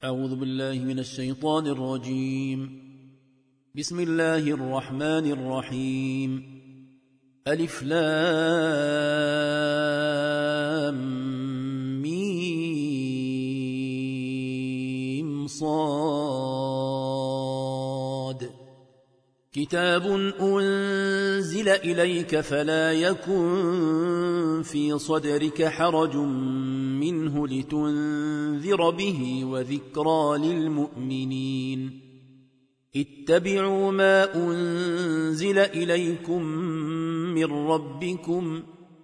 أعوذ بالله من الشيطان الرجيم. بسم الله الرحمن الرحيم. ألف لام ميم صاد. كتاب أنزل إليك فلا يكن في صدرك حرج منه لتنذر به وذكرى للمؤمنين. اتبعوا ما أنزل إليكم من ربكم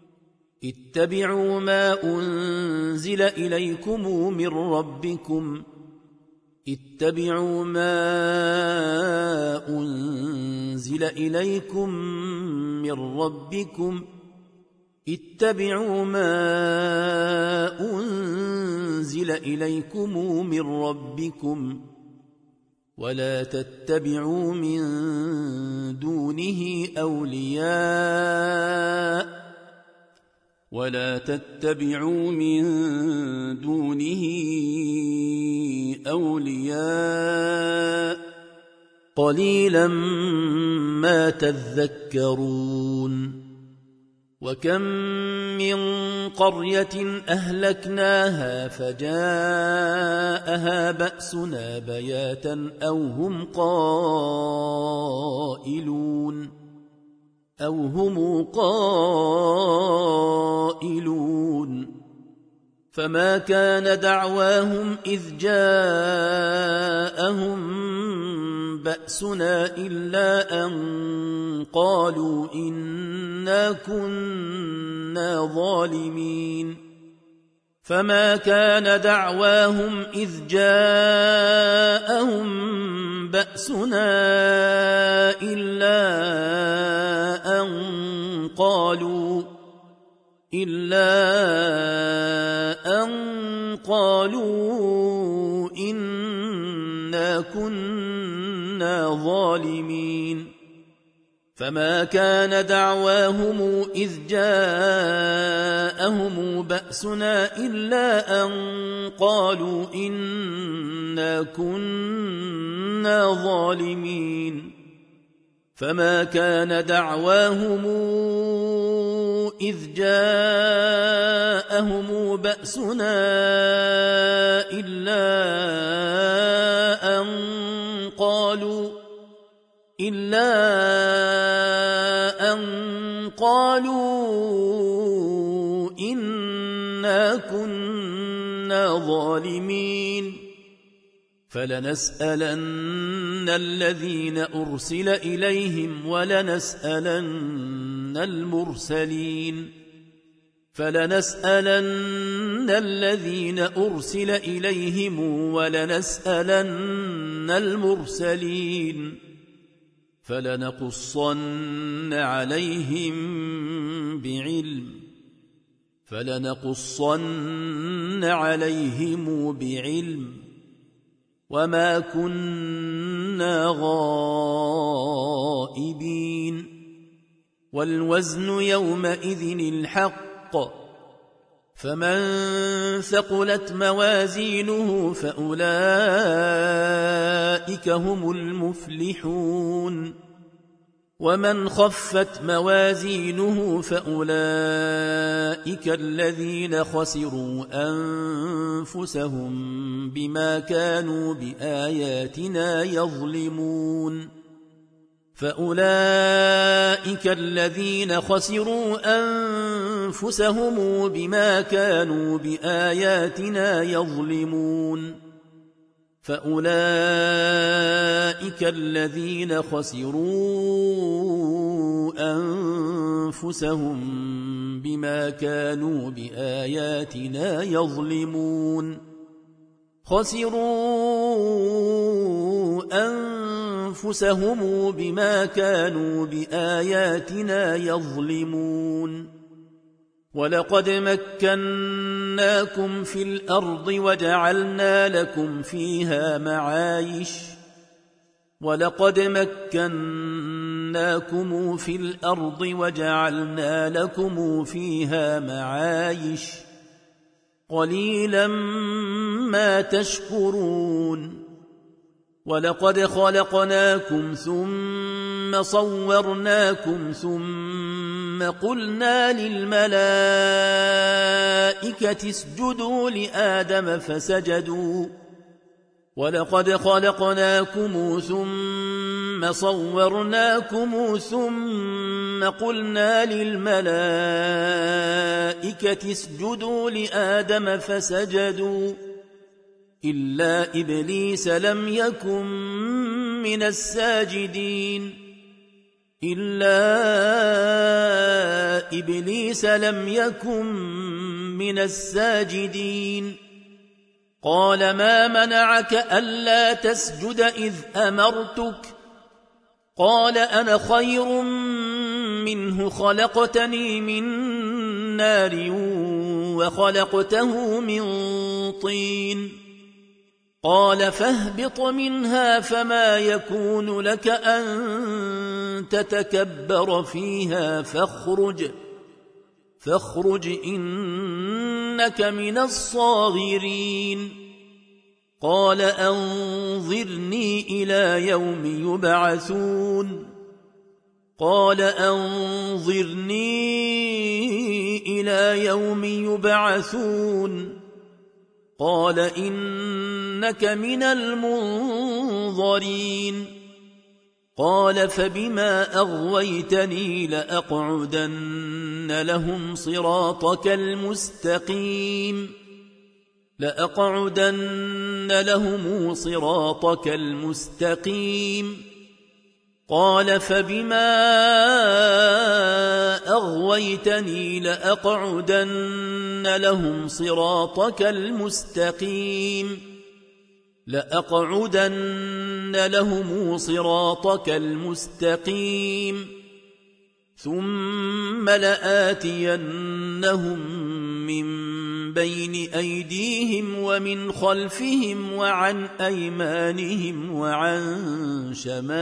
اتبعوا ما أنزل إليكم من ربكم ولا تتبعوا من دونه أولياء قليلا ما تذكرون. وكم من قرية أهلكناها فجاءها بأسنا بياتا أو هم قائلون فما كان دعواهم إذ جاءهم بأسنا إلا أن قالوا إنا كنا ظالمين. فما كان دعواهم إذ جاءهم بأسنا إلا أن قالوا إنا كنا ظالمين. فما كان دعواهم إذ جاءهم بأسنا إلا أن قالوا إنا كنا ظالمين. فما كان دعواهم إذ جاءهم بأسنا إلا أن قالوا إنا كنا ظالمين. فلنسألن الذين أرسل إليهم ولنسألن المرسلين. فلنقصن عليهم بعلم وما كنا غائبين. والوزن يومئذ الحق فمن ثقلت موازينه فأولئك هم المفلحون. ومن خفت موازينه فأولئك الذين خسروا أنفسهم بما كانوا بآياتنا يظلمون. خسروا أنفسهم بما كانوا بآياتنا يظلمون. ولقد مكناكم في الأرض وجعلنا لكم فيها معايش قليلا ما تشكرون ولقد خلقناكم ثم صورناكم ثم قلنا للملائكة اسجدوا لآدم فسجدوا ولقد خلقناكم ثم صورناكم ثم قلنا للملائكة اسجدوا لآدم فسجدوا إلا إبليس لم يكن من الساجدين قال ما منعك ألا تسجد إذ أمرتك قال أنا خير منه خلقتني من نار وخلقته من طين قال فاهبط منها فما يكون لك أن تتكبر فيها فاخرج إنك من الصاغرين قال أنظرني إلى يوم يبعثون قال إنك من المنظرين قال فبما أغويتني لأقعدن لهم صراطك المستقيم قال فبما أغويتني لأقعدن لهم صراطك المستقيم ثم لآتينهم من بين أيديهم ومن خلفهم وعن أيمانهم وعن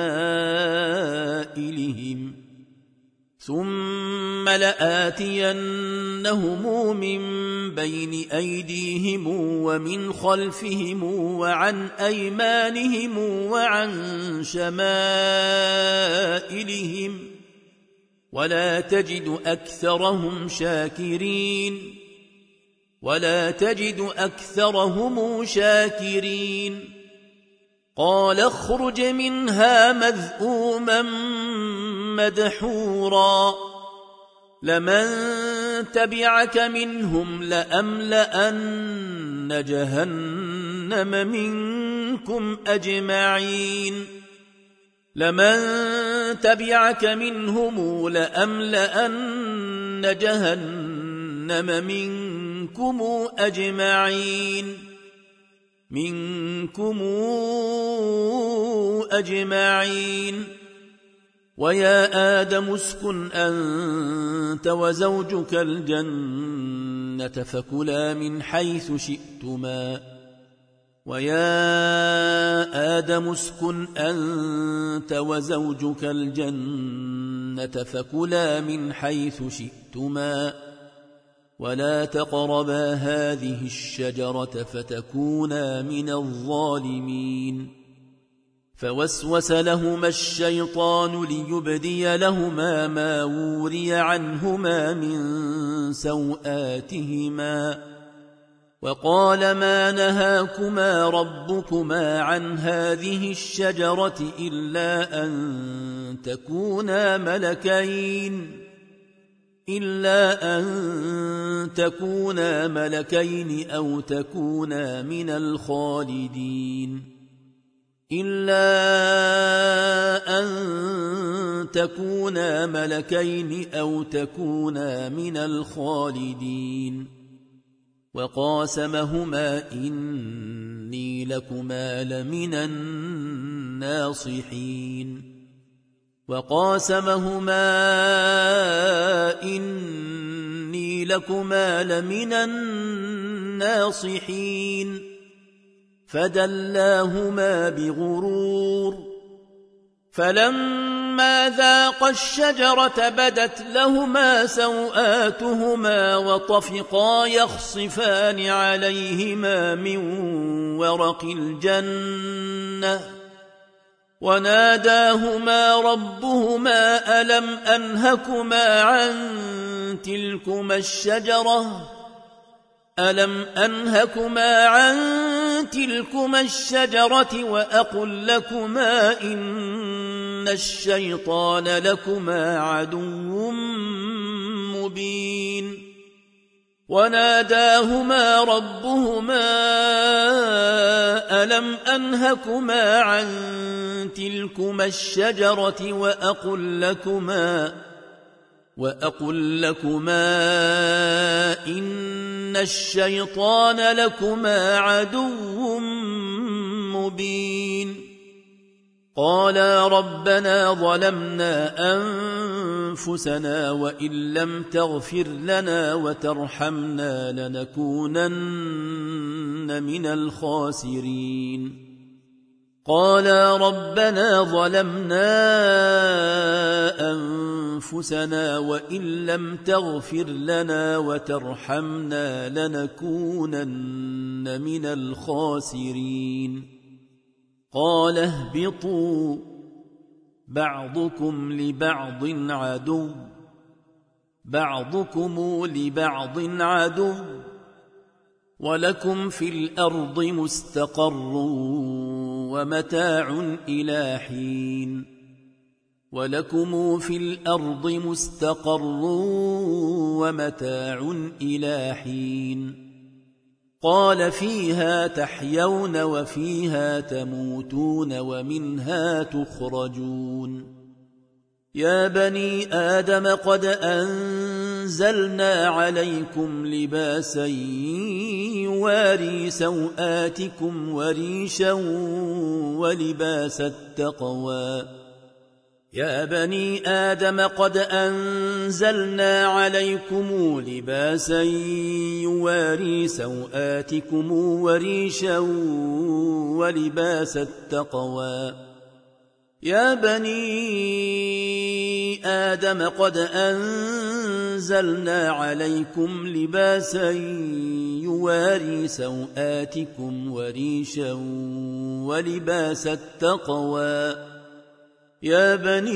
شمائلهم ولا تجد أكثرهم شاكرين قال اخرج منها مذءوما مدحورا لمن تبعك منهم لأملأن جهنم منكم أجمعين ويا آدم اسكن أنت وزوجك الجنة فكلا من حيث شئتما ولا تقربا هذه الشجرة فتكونا من الظالمين فوسوس لهما الشيطان ليبدي لهما ما وري عنهما من سوآتهما وقال ما نهاكما ربكما عن هذه الشجرة إلا أن تكونا ملكين أو تكونا من الخالدين وقاسمهما إني لكما لمن الناصحين فدلاهما بغرور فلما ذاقا الشجرة بدت لهما سوآتهما وطفقا يخصفان عليهما من ورق الجنة وناداهما ربهما ألم أنهكما عن تلكما الشجرة وأقل لكما إن الشيطان لكما عدو مبين وناداهما ربهما ألم أنهكما عن تلكما الشجرة وأقل لكما إن الشيطان لكما عدو مبين قالا ربنا ظلمنا أنفسنا وإن لم تغفر لنا وترحمنا لنكونن من الخاسرين قالا ربنا ظلمنا أنفسنا وإن لم تغفر لنا وترحمنا لنكونن من الخاسرين قال اهبطوا بعضكم لبعض عدو ولكم في الأرض مستقر ومتاع إلى حين قال فيها تحيون وفيها تموتون ومنها تخرجون يا بني آدم قد أنزلنا عليكم لباسا يواري سوآتكم وريشا ولباس التقوى يا بني آدم قد أنزلنا عليكم لباسا يواري سوآتكم وريشا ولباس التقوى يا بني آدم قد أنزلنا عليكم لباسا يواري سوآتكم وريشا ولباس التقوى يا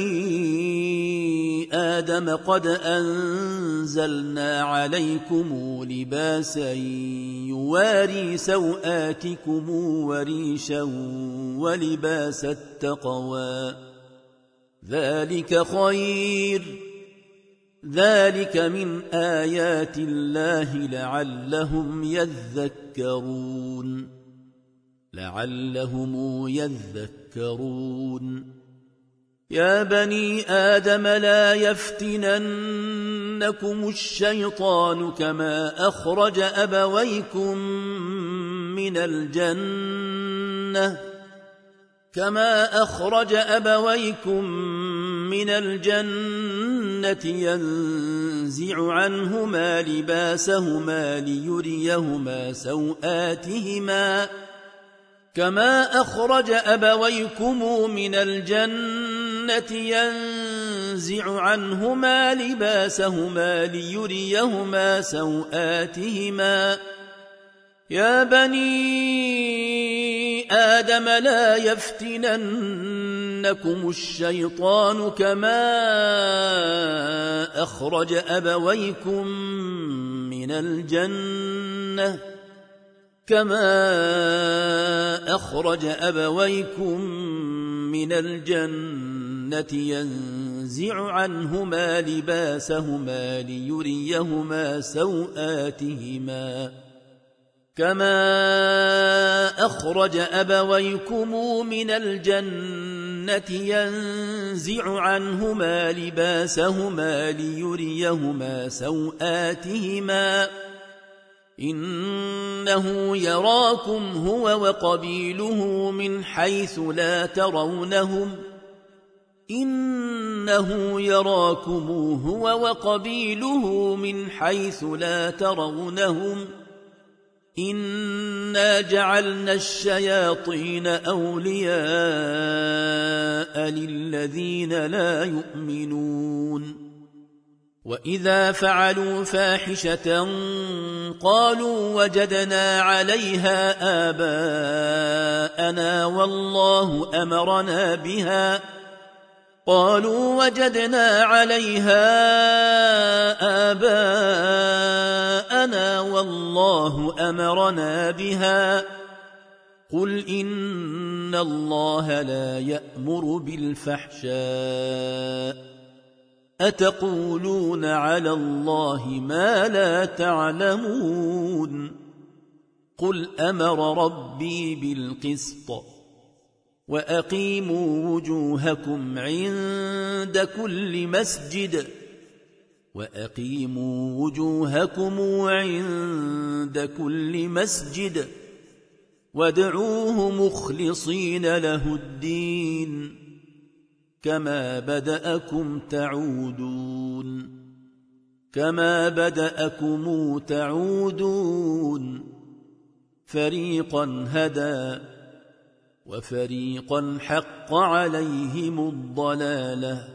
بني آدم قد أنزلنا عليكم لباسا يواري سوآتكم وريشا ولباس التقوى ذلك من آيات الله لعلهم يذكرون يا بني آدم لا يفتننكم الشيطان كما أخرج أبويكم من الجنة ينزع عنهما لباسهما ليريهما سوآتهما كما أخرج أبويكم من الجنة ينزع عنهما لباسهما ليريهما سوآتهما يا بني آدم لا يفتننكم الشيطان كما أخرج أبويكم من الجنة ينزع عنهما لباسهما ليريهما سوآتهما كما أخرج أبويكم من الجنة ينزع عنهما لباسهما ليريهما سوآتهما إنه يراكم هو وقبيله من حيث لا ترونهم إنا جعلنا الشياطين أولياء للذين لا يؤمنون وإذا فعلوا فاحشة قالوا وجدنا عليها آباءنا والله أمرنا بها قل إن الله لا يأمر بالفحشاء أتقولون على الله ما لا تعلمون قل أمر ربي بالقسط وأقيموا وجوهكم عند كل مسجد وادعوه مخلصين له الدين كما بدأكم تعودون فريقا هدى وفريقا حق عليهم الضلالة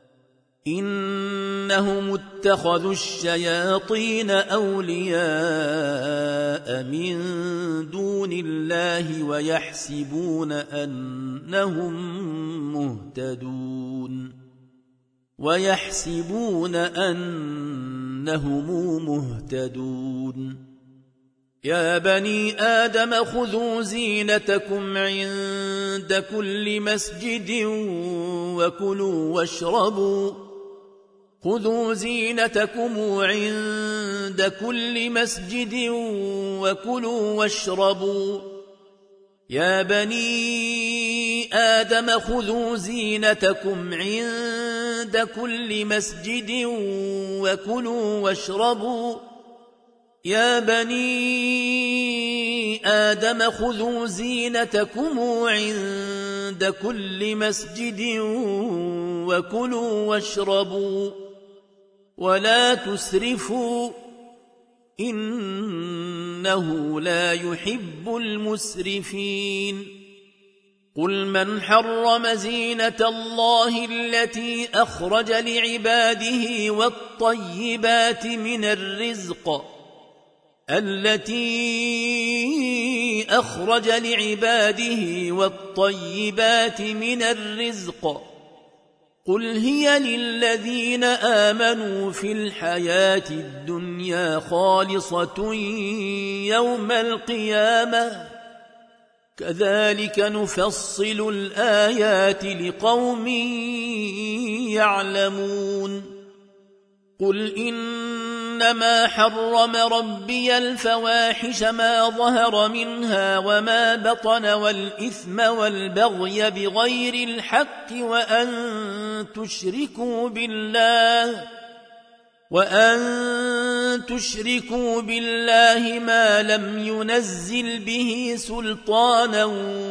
إنهم اتخذوا الشياطين أولياء من دون الله ويحسبون أنهم مهتدون يا بني آدم خذوا زينتكم عند كل مسجد وكلوا واشربوا يا بني آدم خذوا زينتكم عند كل مسجد وكلوا واشربوا يا بني آدم خذوا زينتكم عند كل مسجد وكلوا واشربوا ولا تسرفوا إنه لا يحب المسرفين قل من حرم زينة الله التي أخرج لعباده والطيبات من الرزق قل هي للذين آمنوا في الحياة الدنيا خالصة يوم القيامة كذلك نفصل الآيات لقوم يعلمون قل إنما حرم ربي الفواحش ما ظهر منها وما بطن والإثم والبغي بغير الحق وأن تشركوا بالله ما لم ينزل به سلطانا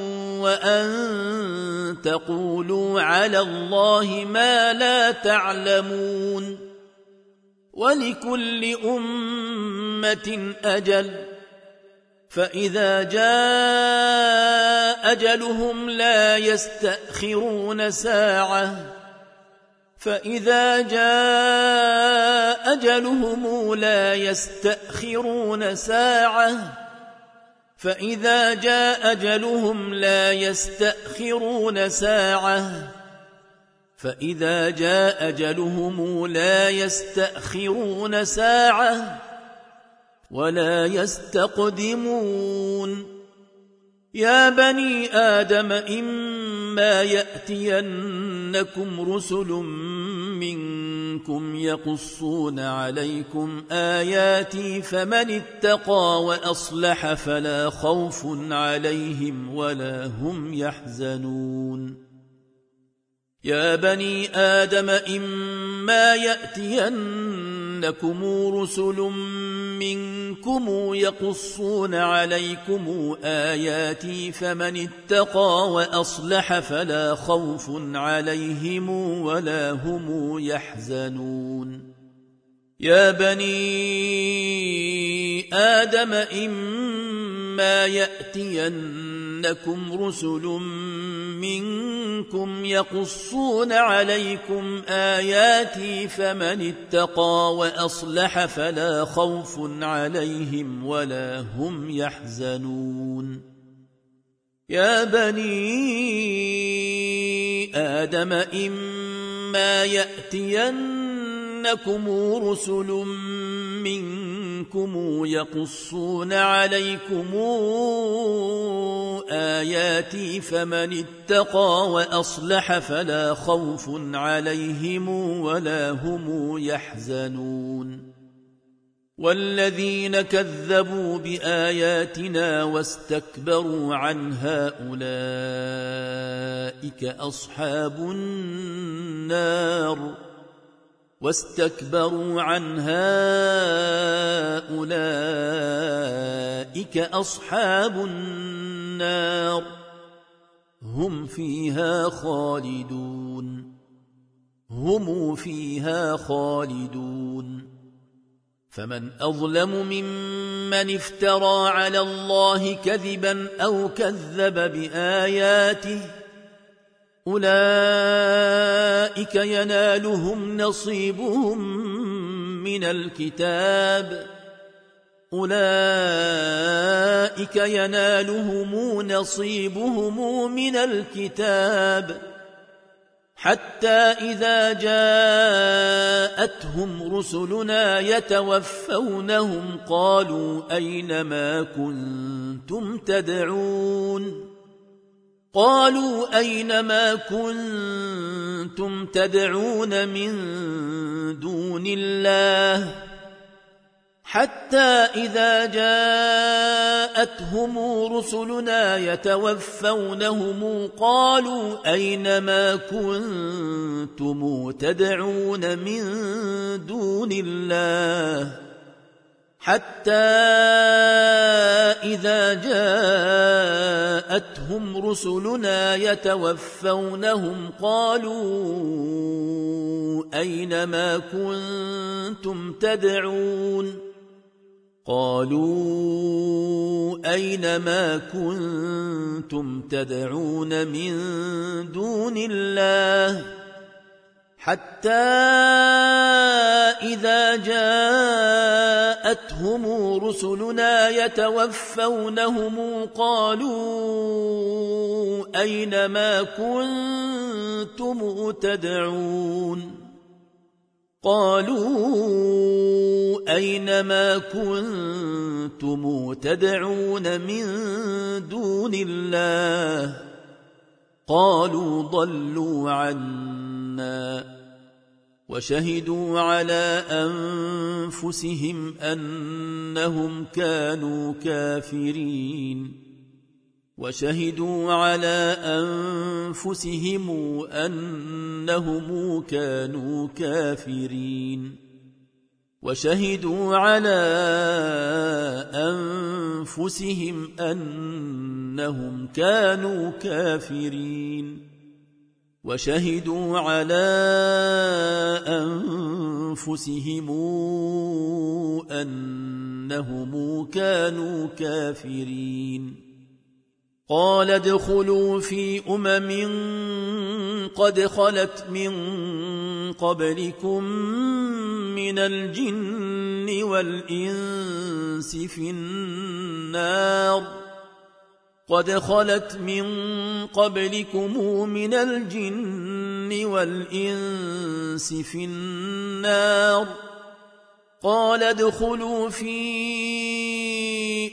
وأن تقولوا على الله ما لا تعلمون ولكل أمة أجل فإذا جاء أجلهم لا يستأخرون ساعة ولا يستقدمون يا بني آدم إما يأتينكم رسل منكم يقصون عليكم آياتي فمن اتقى وأصلح فلا خوف عليهم ولا هم يحزنون يا بني آدم إما يأتينكم رسل منكم يقصون عليكم آياتي فمن اتقى وأصلح فلا خوف عليهم ولا هم يحزنون يا بني آدم إما إما يأتينكم رسل منكم يقصون عليكم آياتي فمن اتقى وأصلح فلا خوف عليهم ولا هم يحزنون يا بني آدم إما يأتينكم رسل منكم يقصون عليكم آياتي فمن اتقى وأصلح فلا خوف عليهم ولا هم يحزنون والذين كذبوا بآياتنا واستكبروا عنها أولئك أصحاب النار هم فيها خالدون فمن أظلم ممن افترى على الله كذبا أو كذب بآياته أولئك ينالهم نصيبهم من الكتاب حتى إذا جاءتهم رسلنا يتوفونهم قالوا أين ما كنتم تدعون من دون الله حتى إذا جاءتهم رسلنا يتوفونهم قالوا أين ما كنتم تدعون من دون الله حتى إذا جاءتهم رسلنا يتوفونهم قالوا أين ما كنتم تدعون من دون الله قالوا ضلوا عنا وشهدوا على أنفسهم أنهم كانوا كافرين وشهدوا على أنفسهم أنهم كانوا كافرين قال ادخلوا في قد خلت من قبلكم من الجن والإنس في النار قال ادخلوا في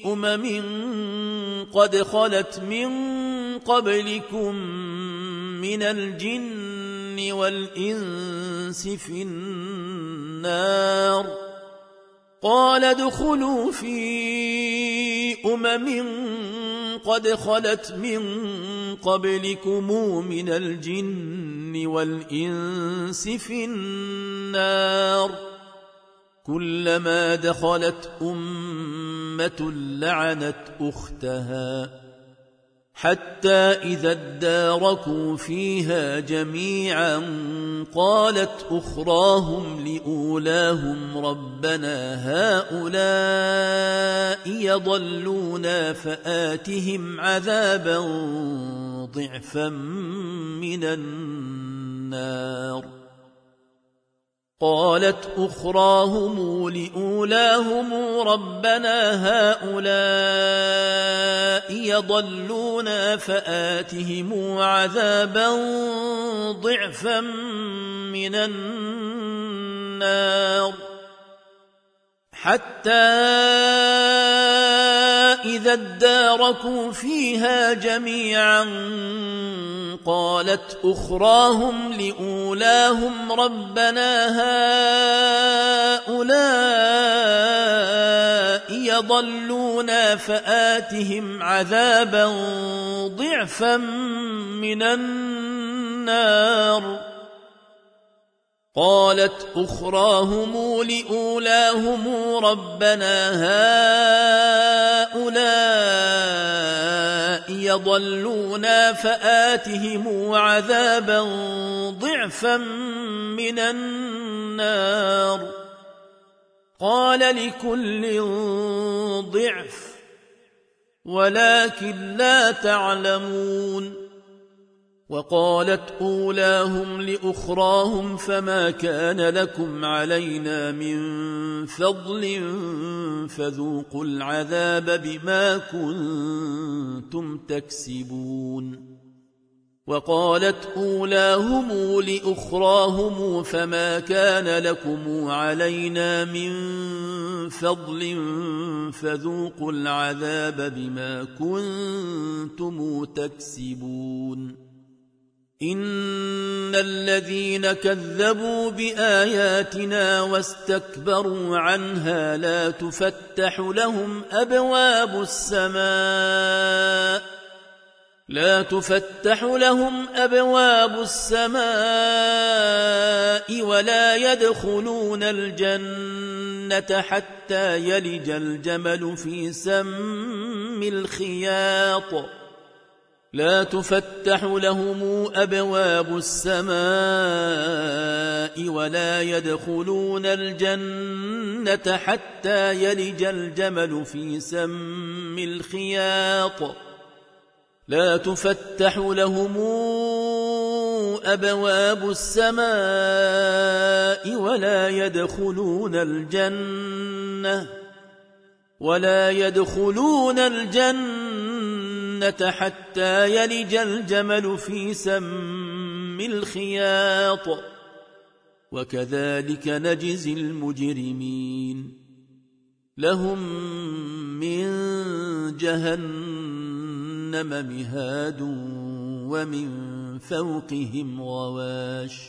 قد خلت من قبلكم من الجن والإنس في النار قال ادخلوا في قد خلت من قبلكم من الجن والإنس في النار كلما دخلت أمة لعنت أختها حتى إذا اداركوا فيها جميعا قالت أخراهم لأولاهم ربنا هؤلاء يضلونا فآتهم عذابا ضعفا من النار. قالت أخراهم لأولاهم ربنا هؤلاء يضلونا فآتهم عذابا ضعفا من النار. حتى إذا اداركوا فيها جميعا قالت أخراهم لأولاهم ربنا هؤلاء يضلونا فآتهم عذابا ضعفا من النار. قالت أخراهم لأولاهم ربنا هؤلاء يضلونا فآتهم عذابا ضعفا من النار. قال لكل ضعف ولكن لا تعلمون. وقالت أولاهم لأخراهم فما كان لكم علينا من فضل فذوقوا العذاب بما كنتم تكسبون. وقالت أولاهم لأخراهم فما كان لكم علينا من فضل فذوقوا العذاب بما كنتم تكسبون. إن الذين كذبوا بآياتنا واستكبروا عنها لا تفتح لهم أبواب السماء ولا يدخلون الجنة حتى يلج الجمل في سم الخياط. لا تفتح لهم أبواب السماء ولا يدخلون الجنة حتى يلج الجمل في سم الخياط. لا تفتح لهم أبواب السماء ولا يدخلون الجنة حتى يلج الجمل في سم الخياط. وكذلك نجزي المجرمين. لهم من جهنم مهاد ومن فوقهم غواش.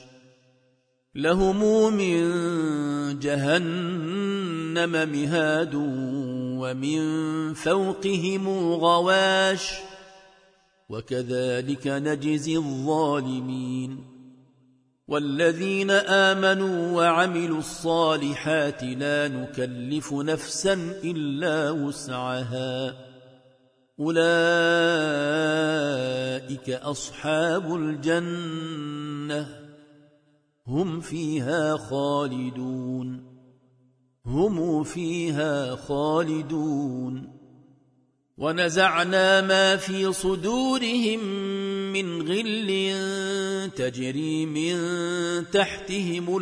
وكذلك نجزي الظالمين. والذين آمنوا وعملوا الصالحات لا نكلف نفسا إلا وسعها أولئك أصحاب الجنة هم فيها خالدون. ونزعنا ما في صدورهم من غل تجري من تحتهم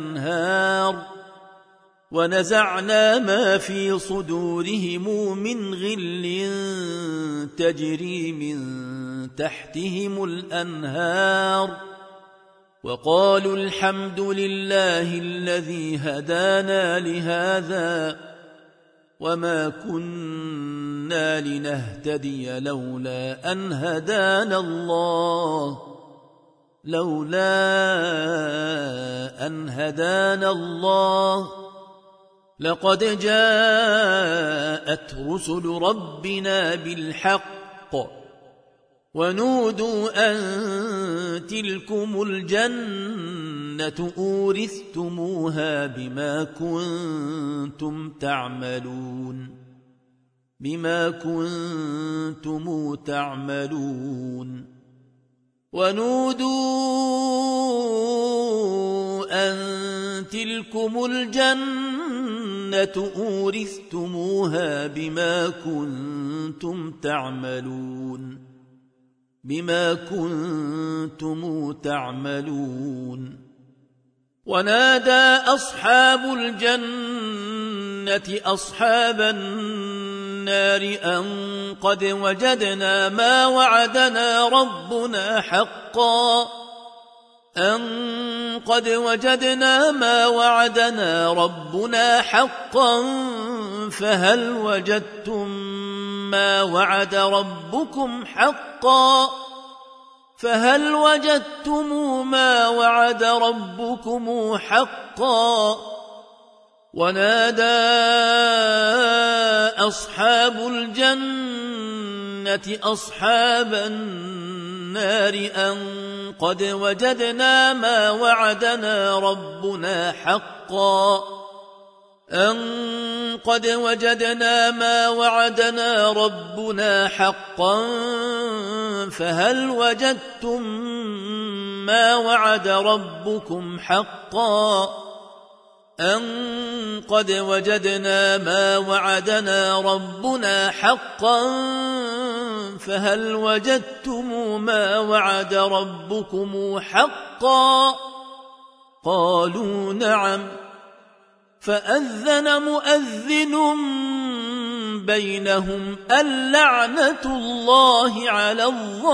الأنهار وقالوا الحمد لله الذي هدانا لهذا وما كنا لنهتدي لولا أن هدانا الله لقد جاءت رسل ربنا بالحق ونودوا أن تلكم الجنة أورثتموها بما كنتم تعملون. بما كنتم تعملون ونودوا أن تلكم الجنة أورثتموها بما كنتم تعملون ونادى أصحاب الجنة أصحاب النار أن قد وجدنا ما وعدنا ربنا حقا فهل وجدتم ما وعد ربكم حقا ونادى أصحاب الجنة أصحاب النار أن قد وجدنا ما وعدنا ربنا حقا فهل وجدتم ما وعد ربكم حقا أن قد وجدنا ما وعدنا ربنا حقا فهل وجدتم ما وعد ربكم حقا قالوا نعم فأذن مؤذن بينهم اللعنة الله على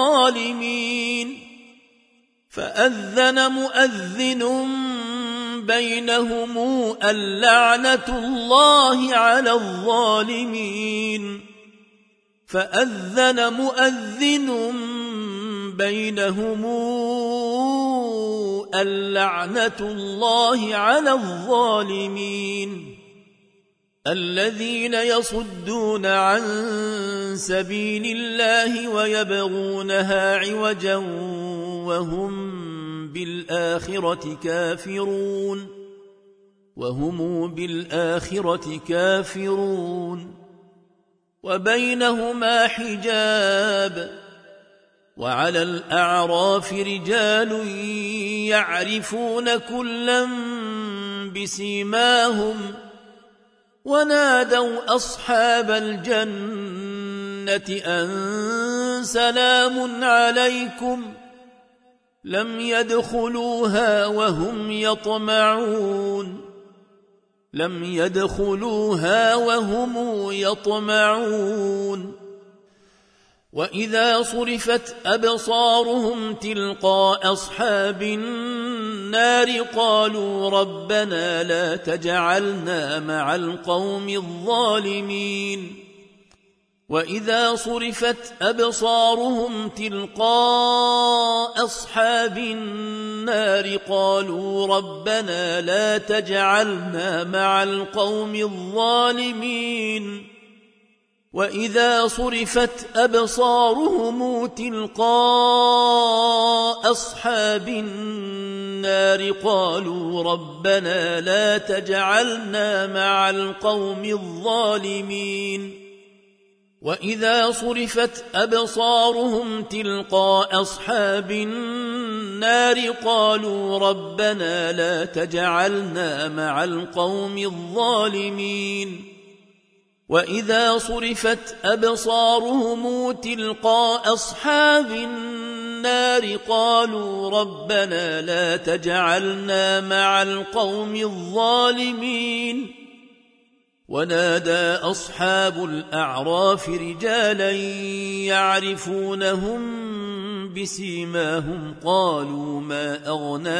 الظالمين الذين يصدون عن سبيل الله ويبغونها عوجا وهم بالآخرة كافرون وبينهما حجاب وعلى الأعراف رجال يعرفون كلا بسيماهم ونادوا أصحاب الجنة أن سلام عليكم لم يدخلوها وهم يطمعون وإذا صرفت أبصارهم تلقاء أصحاب النار قالوا ربنا لا تجعلنا مع القوم الظالمين وإذا صرفت أبصارهم تلقاء أصحاب النار قالوا ربنا لا تجعلنا مع القوم الظالمين وإذا صرفت أبصارهم تلقاء أصحاب النار قالوا ربنا لا تجعلنا مع القوم الظالمين وإذا صرفت أبصارهم تلقاء أصحاب النار قالوا ربنا لا تجعلنا مع القوم الظالمين وإذا صرفت أبصارهم تلقاء أصحاب النار قالوا ربنا لا تجعلنا مع القوم الظالمين ونادى أصحاب الأعراف رجالا يعرفونهم بسيماهم قالوا ما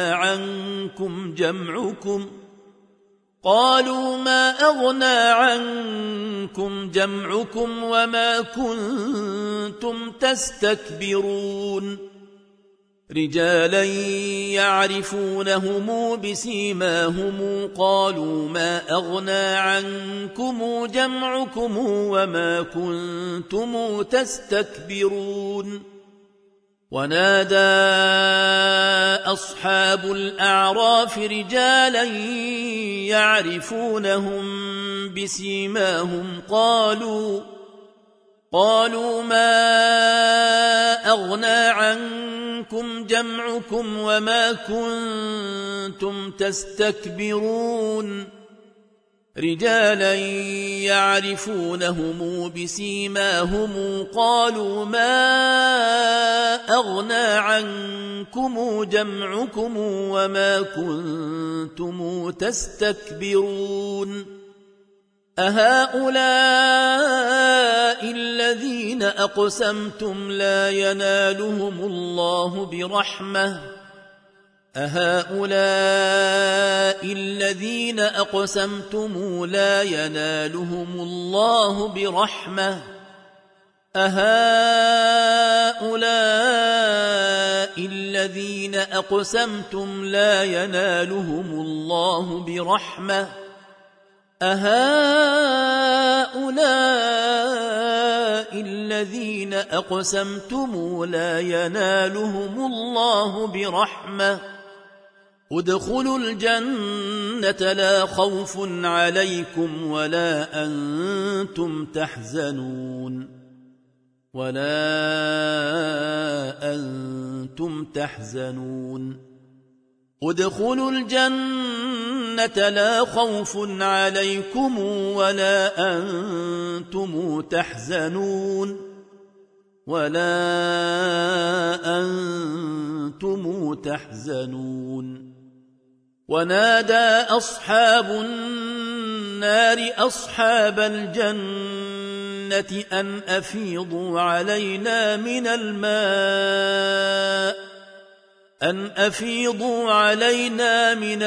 أغنى عنكم جمعكم وما كنتم تستكبرون رجالا يعرفونهم بسيماهم قالوا ما أغنى عنكم جمعكم وما كنتم تستكبرون ونادى أصحاب الأعراف رجالا يعرفونهم بسيماهم قالوا ما أغنى عنكم جمعكم وما كنتم تستكبرون رجالا يعرفونهم بسيماهم قالوا ما أغنى عنكم جمعكم وما كنتم تستكبرون أهؤلاء الذين أقسمتم لا ينالهم الله برحمة أهؤلاء الذين أقسمتم لا ينالهم الله برحمة أهؤلاء الذين أقسمتم لا ينالهم الله برحمة أهؤلاء الذين أقسمتم لا ينالهم الله برحمة ادخلوا الجنة لا خوف عليكم ولا أنتم تحزنون ادخلوا الجنة لا خوف عليكم ولا أنتم تحزنون ونادى أصحاب النار أصحاب الجنة أن أفيضوا علينا من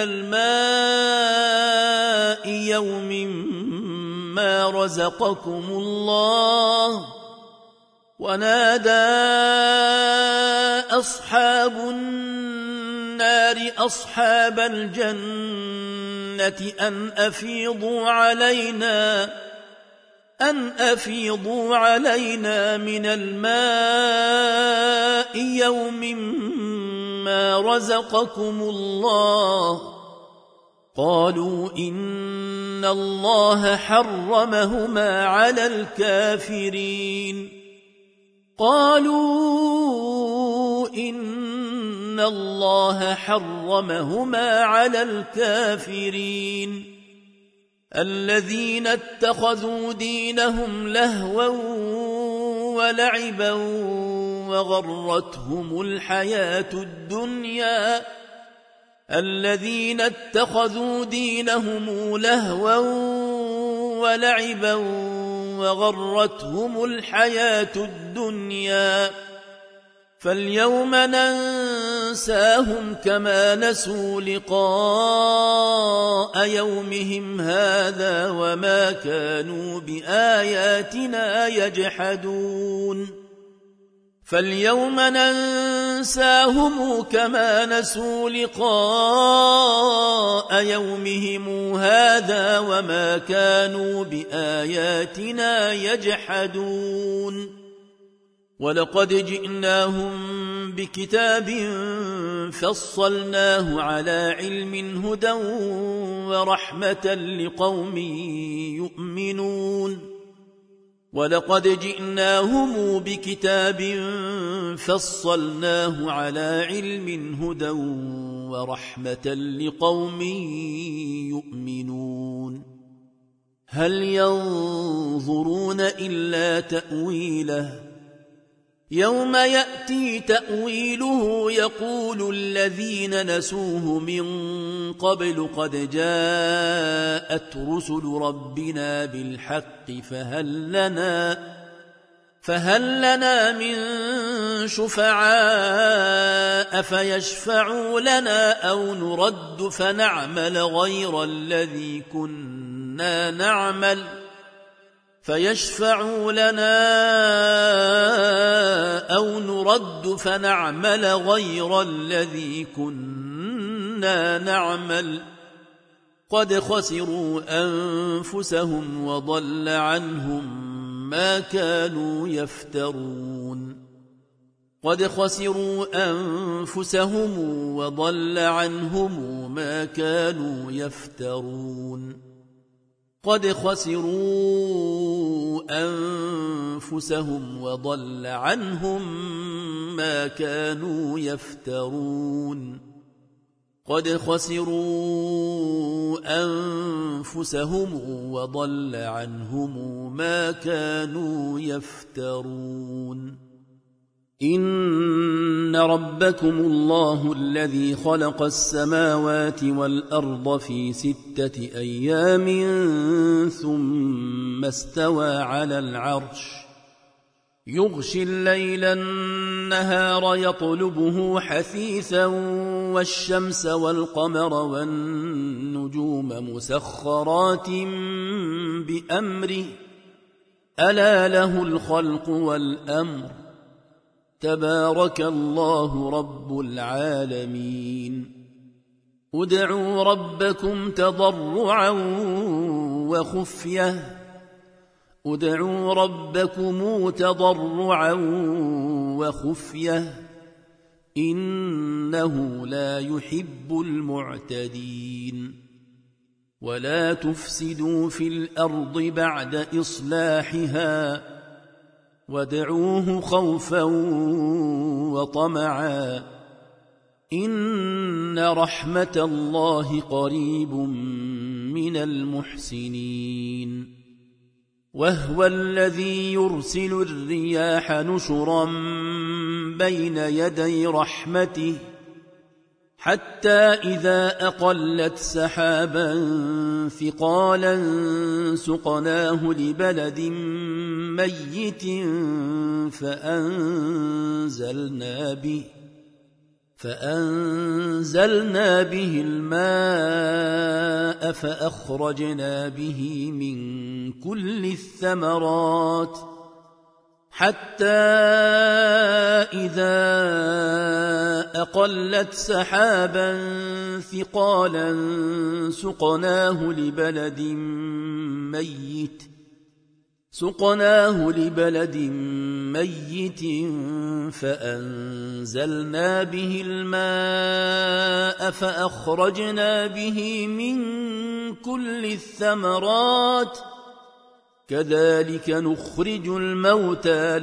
الماء يوم ما رزقكم الله ونادى أصحاب النار أصحاب الجنة أن أفيضوا علينا من الماء يوم ما رزقكم الله قالوا إن الله حرمهما على الكافرين الذين اتخذوا دينهم لهوا ولعبا وغرتهم الحياة الدنيا فاليوم ننساهم كما نسوا لقاء يومهم هذا وما كانوا بآياتنا يجحدون ولقد جئناهم بكتاب فصلناه على علم هدى ورحمة لقوم يؤمنون هل ينظرون إلا تأويله يوم يأتي تأويله يقول الذين نسوه من قبل قد جاءت رسل ربنا بالحق فهل لنا من شفعاء فيشفعوا لنا أو نرد فنعمل غير الذي كنا نعمل قد خسروا أنفسهم وضل عنهم ما كانوا يفترون قد خسروا أنفسهم وضل عنهم ما كانوا يفترون قد خسروا أنفسهم وضل عنهم ما كانوا يفترون إن ربكم الله الذي خلق السماوات والأرض في 6 أيام ثم استوى على العرش يغشي الليل النهار يطلبه حثيثا والشمس والقمر والنجوم مسخرات بأمره ألا له الخلق والأمر تبارك الله رب العالمين ادعوا ربكم تضرعا وخفية ادعوا ربكم تضرعا وخفية إنه لا يحب المعتدين ولا تفسدوا في الأرض بعد إصلاحها وادعوه خوفا وطمعا إن رحمة الله قريب من المحسنين وهو الذي يرسل الرياح نشرا بين يدي رحمته حتى إذا أقلت سحابا ثقالا سقناه لبلد ميت فأنزلنا به الماء فأخرجنا به من كل الثمرات حتى إذا أقلت سحابا ثقالا سقناه لبلد ميت فأنزلنا به الماء فأخرجنا به من كل الثمرات كذلك نخرج الموتى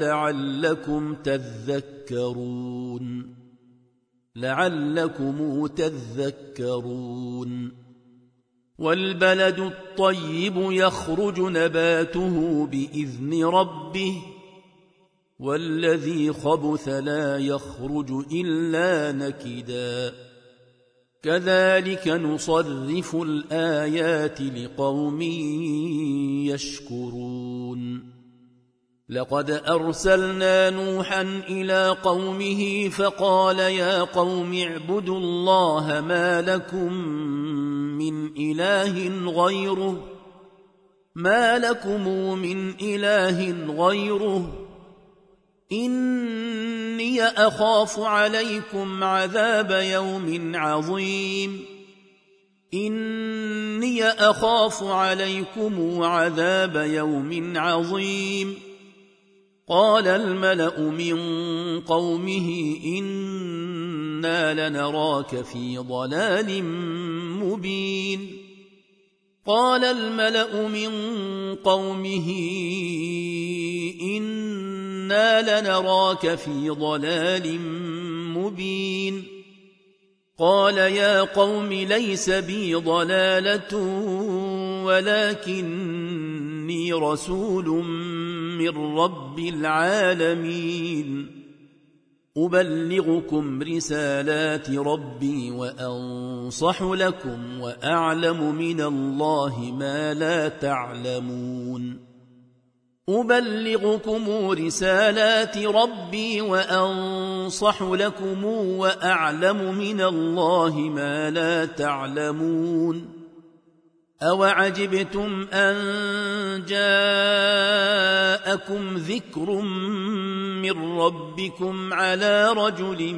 لعلكم تذكرون والبلد الطيب يخرج نباته بإذن ربه والذي خبث لا يخرج إلا نكدا كذلك نصرف الآيات لقوم يشكرون لقد أرسلنا نوحا إلى قومه فقال يا قوم اعبدوا الله ما لكم من إله غيره إني أخاف عليكم عذاب يوم عظيم قال الملأ من قومه إنا لنراك في ضلال مبين قال يا قوم ليس بي ضلالة ولكني رسول من رب العالمين أبلغكم رسالات ربي وأنصح لكم وأعلم من الله ما لا تعلمون أوعجبتم أن جاءكم ذكر من ربكم على رجل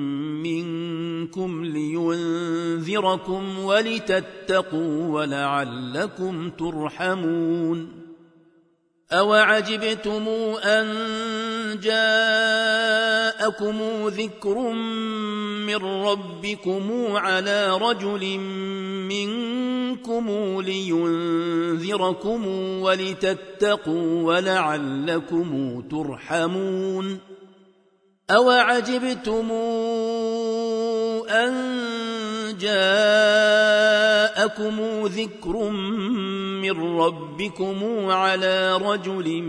منكم لينذركم ولتتقوا ولعلكم ترحمون أوعجبتم أن جاءكم ذكر من ربكم على رجل منكم لينذركم ولتتقوا ولعلكم ترحمون أوعجبتم أن جاءكم ذكر من ربكم على رجل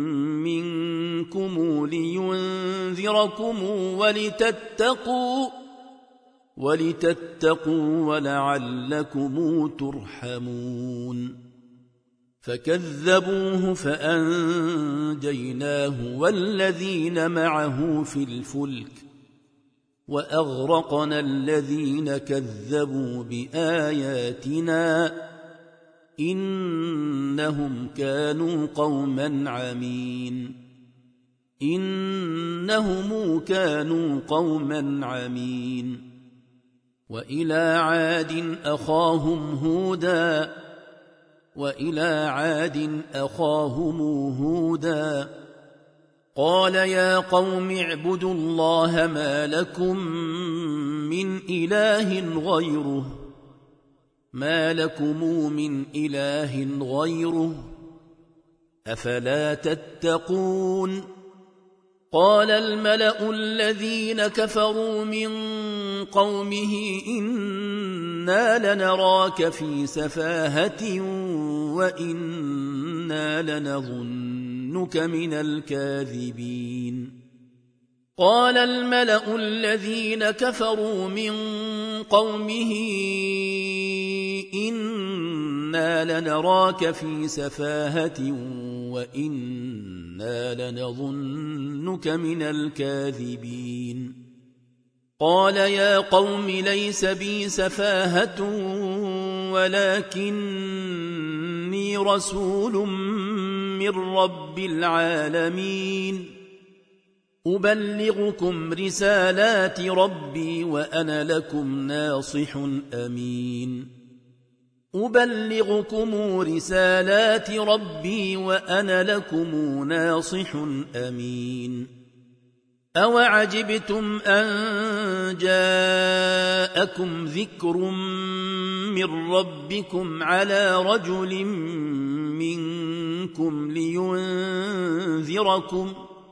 منكم لينذركم ولتتقوا ولعلكم ترحمون فكذبوه فأنجيناه والذين معه في الفلك وأغرقنا الذين كذبوا بآياتنا إنهم كانوا قوما عمين وإلى عاد أخاهم هودا قال يا قوم اعبدوا الله ما لكم من إله غيره أفلا تتقون قال الملأ الذين كفروا من قومه إنا لنراك في سفاهة وإنا لنظنك من الكاذبين قال الملأ الذين كفروا من قومه إنا لنراك في سفاهة وإنا لنظنك من الكاذبين قال يا قوم ليس بي سفاهة ولكني رسول من رب العالمين أبلغكم رسالات ربي وأنا لكم ناصح أمين أوعجبتم أن جاءكم ذكر من ربكم على رجل منكم لينذركم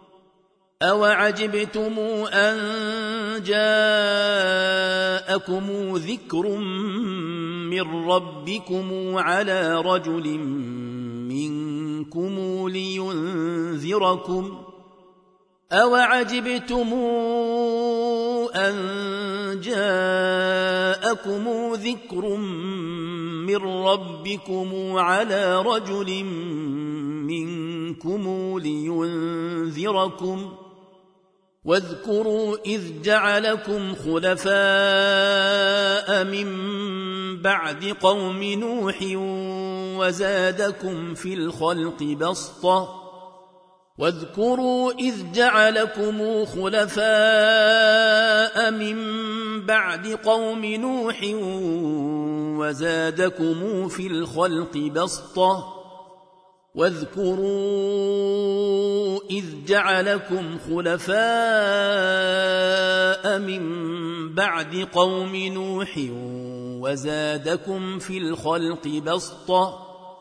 أوعجبتم أن جاءكم ذكر من ربكم على رجل منكم لينذركم واذكروا إذ جعلكم خلفاء من بعد قوم نوح وزادكم في الخلق بسطة واذكروا إذ جعلكم خلفاء من بعد قوم نوح وزادكم في الخلق بسطة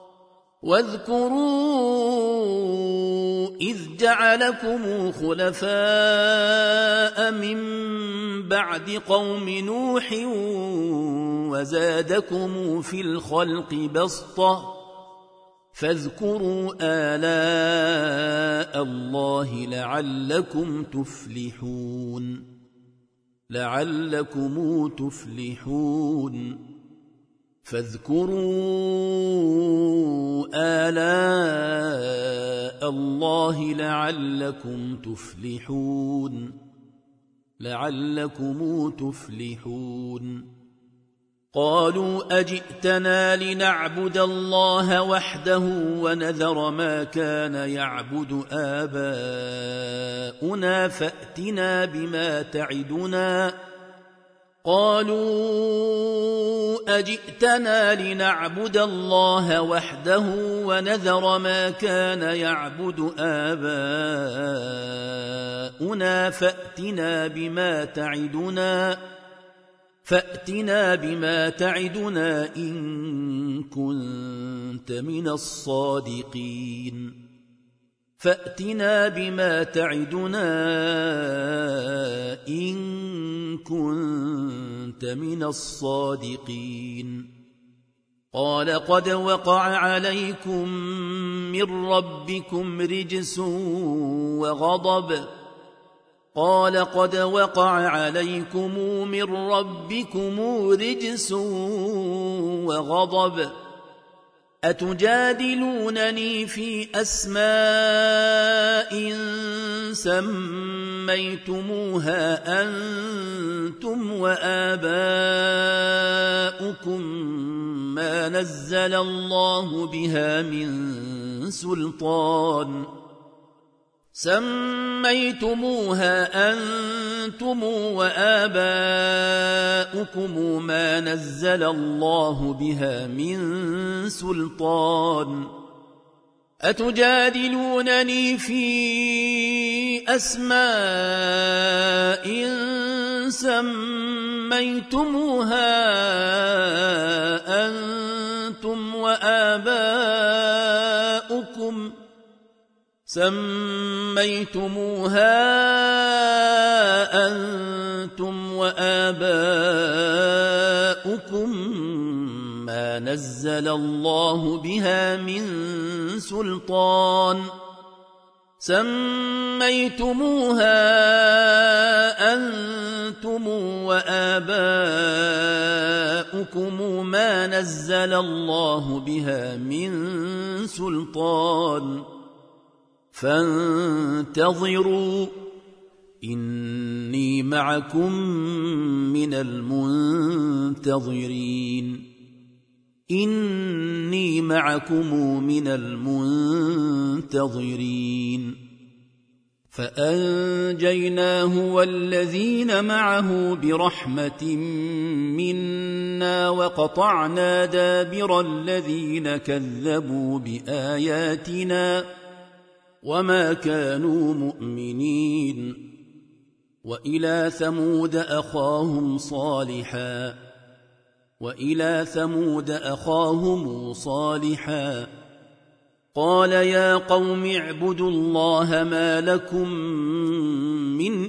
فاذكروا آلاء الله لعلكم تفلحون فاذكروا آلاء الله لعلكم تفلحون قالوا أجئتنا لنعبد الله وحده ونذر ما كان يعبد آباؤنا قالوا أجئتنا لنعبد الله وحده ونذر ما كان يعبد آباؤنا فأتنا بما تعدنا إن كنت من الصادقين فأتنا بما تعدنا إن كنت من الصادقين قال قد وقع عليكم من ربكم رجس وغضب أتجادلونني في أسماء سميتموها أنتم وآباؤكم ما نزل الله بها من سلطان أتجادلونني في أسماء سميتموها أنتم وآباؤكم ما نزل الله بها من سلطان فانتظروا إني معكم من المنتظرين فأنجيناه والذين معه برحمة منا وقطعنا دابر الذين كذبوا بآياتنا وما كانوا مؤمنين وإلى ثمود أخاهم صالحا قال يا قوم اعبدوا الله ما لكم من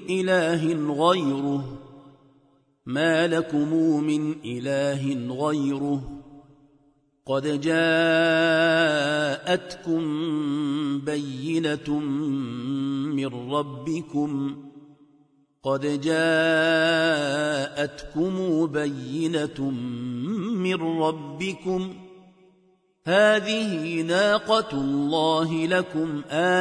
إله غيره قد جاءتكم بينة من ربكم هذه ناقة الله لكم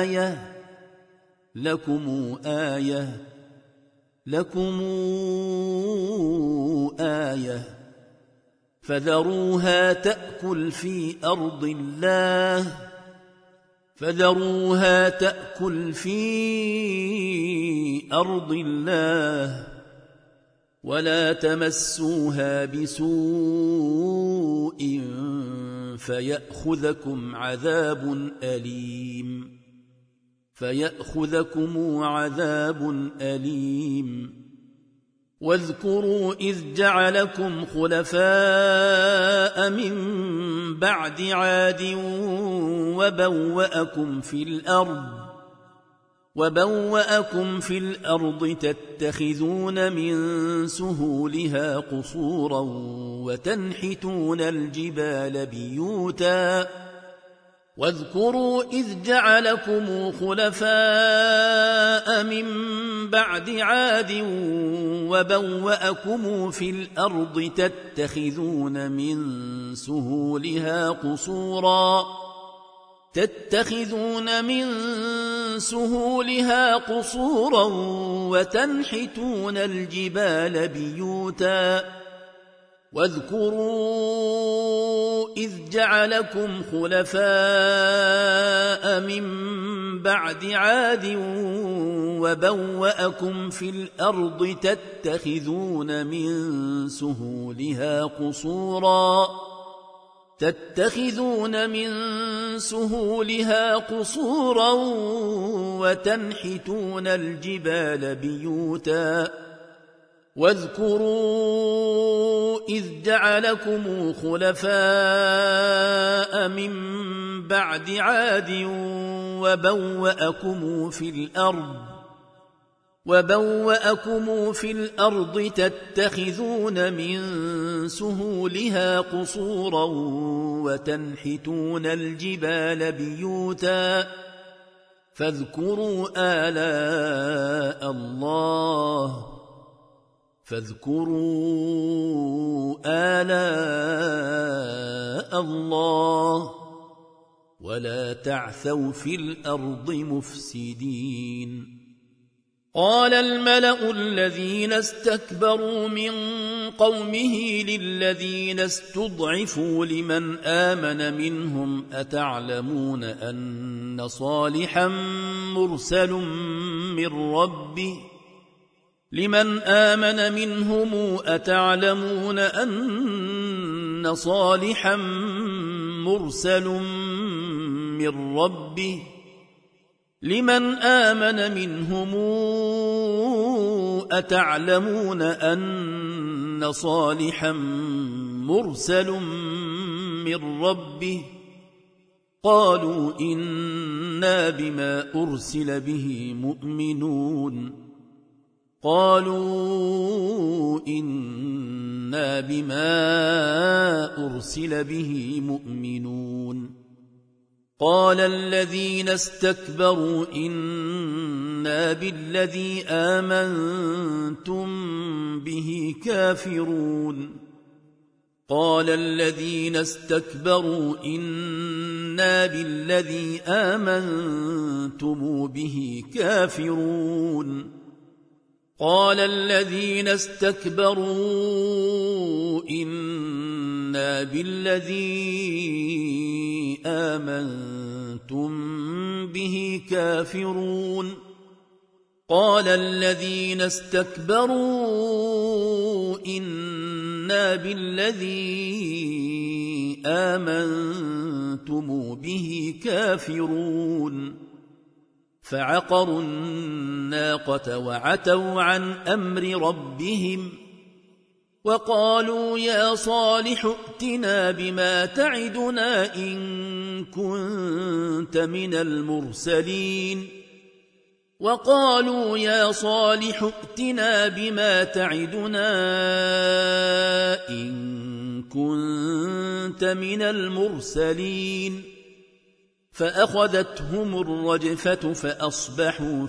آية فذروها تأكل في أرض الله ولا تمسوها بسوء فيأخذكم عذاب أليم واذكروا إذ جعلكم خلفاء من بعد عاد وبوأكم في الأرض تتخذون من سهولها قصورا وتنحتون الجبال بيوتا واذكروا إذ جعلكم خلفاء من بعد عاد وبوأكم في الأرض تتخذون من سهولها قصورا وتنحتون الجبال بيوتا واذكروا إذ جعلكم خلفاء من بعد عاد وبوأكم في الأرض تتخذون من سهولها قصورا وتنحتون الجبال بيوتا واذكروا إذ جعلكم خلفاء من بعد عاد وبوأكم في الأرض تتخذون من سهولها قصورا وتنحتون الجبال بيوتا فاذكروا آلاء الله ولا تعثوا في الأرض مفسدين. قال الملأ الذين استكبروا من قومه للذين استضعفوا لمن آمن منهم أتعلمون أن صالحا مرسل من ربه قالوا إنا بما أرسل به مؤمنون. قال الذين استكبروا إنا بالذي آمنتم به كافرون. قال الذين استكبروا إنا بالذي آمنتم به كافرون. فعقروا الناقة وعتوا عن أمر ربهم وقالوا يا صالح ائتنا بما تعدنا إن كنت من المرسلين. فأخذتهم الرجفة فأصبحوا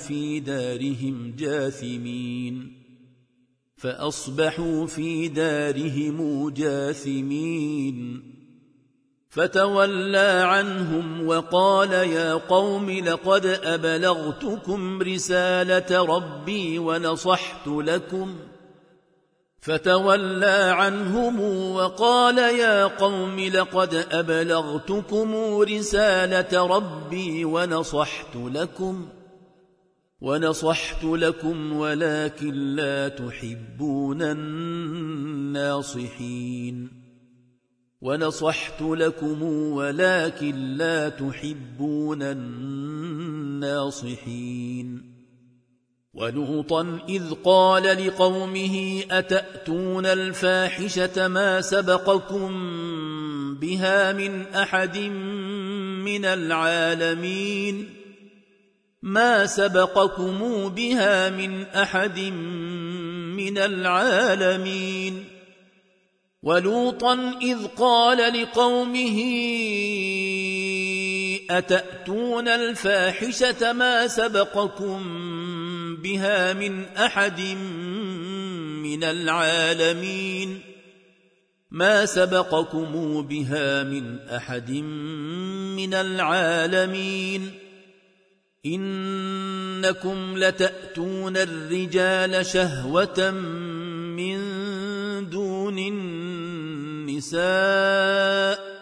في دارهم جاثمين. فتولى عنهم وقال يا قوم لقد أبلغتكم رسالة ربي ونصحت لكم ولكن لا تحبون الناصحين. ولوطا إذ قال لقومه أتأتون الفاحشة ما سبقكم بها من أحد من العالمين. ولوطا إذ قال لقومه أتأتون الفاحشة ما سبقكم بها من أحد من العالمين. إنكم لتأتون الرجال شهوة من دون النساء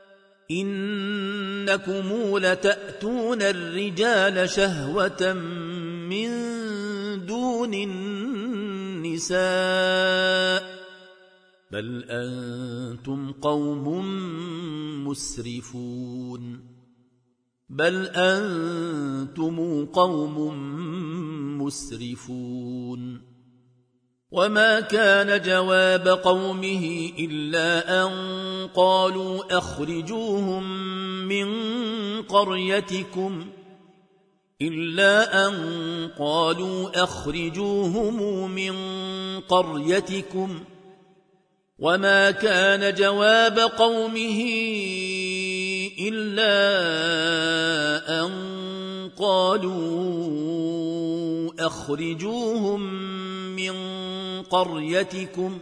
إنكم لتأتون الرجال شهوة من دون النساء بل أنتم قوم مسرفون وما كان جواب قومه إلا أن قالوا أخرجوهم من قريتكم وما كان جواب قومه إلا أن قالوا أخرجوهم من قريتكم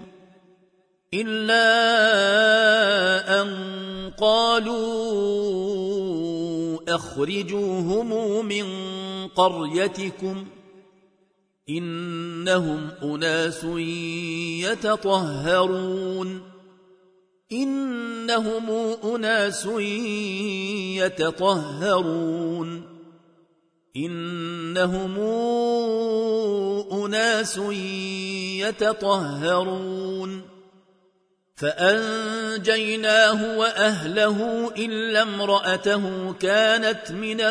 إنهم أناس يتطهرون فأنجيناه وأهله إلا امرأته كانت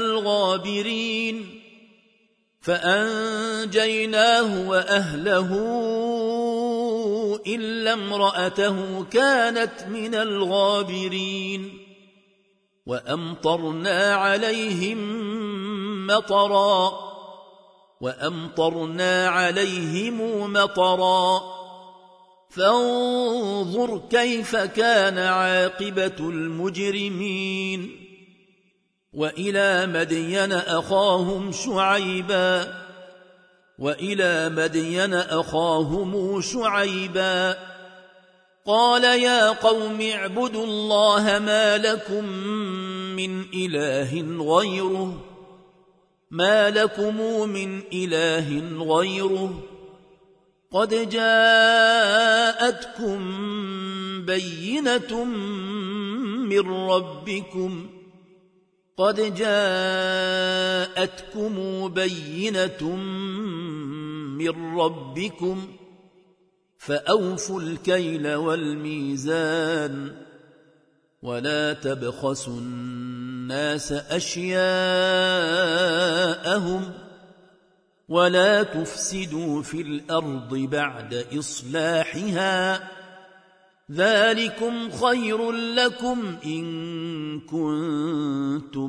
من الغابرين وأمطرنا عليهم مطرا فانظر كيف كان عاقبة المجرمين وإلى مدين أخاهم شعيبا قال يا قوم اعبدوا الله ما لكم من إله غيره قد جاءتكم بينة من ربكم فأوفوا الكيل والميزان ولا تبخسوا الناس أشياءهم ولا تفسدوا في الأرض بعد إصلاحها ذلكم خير لكم إن كنتم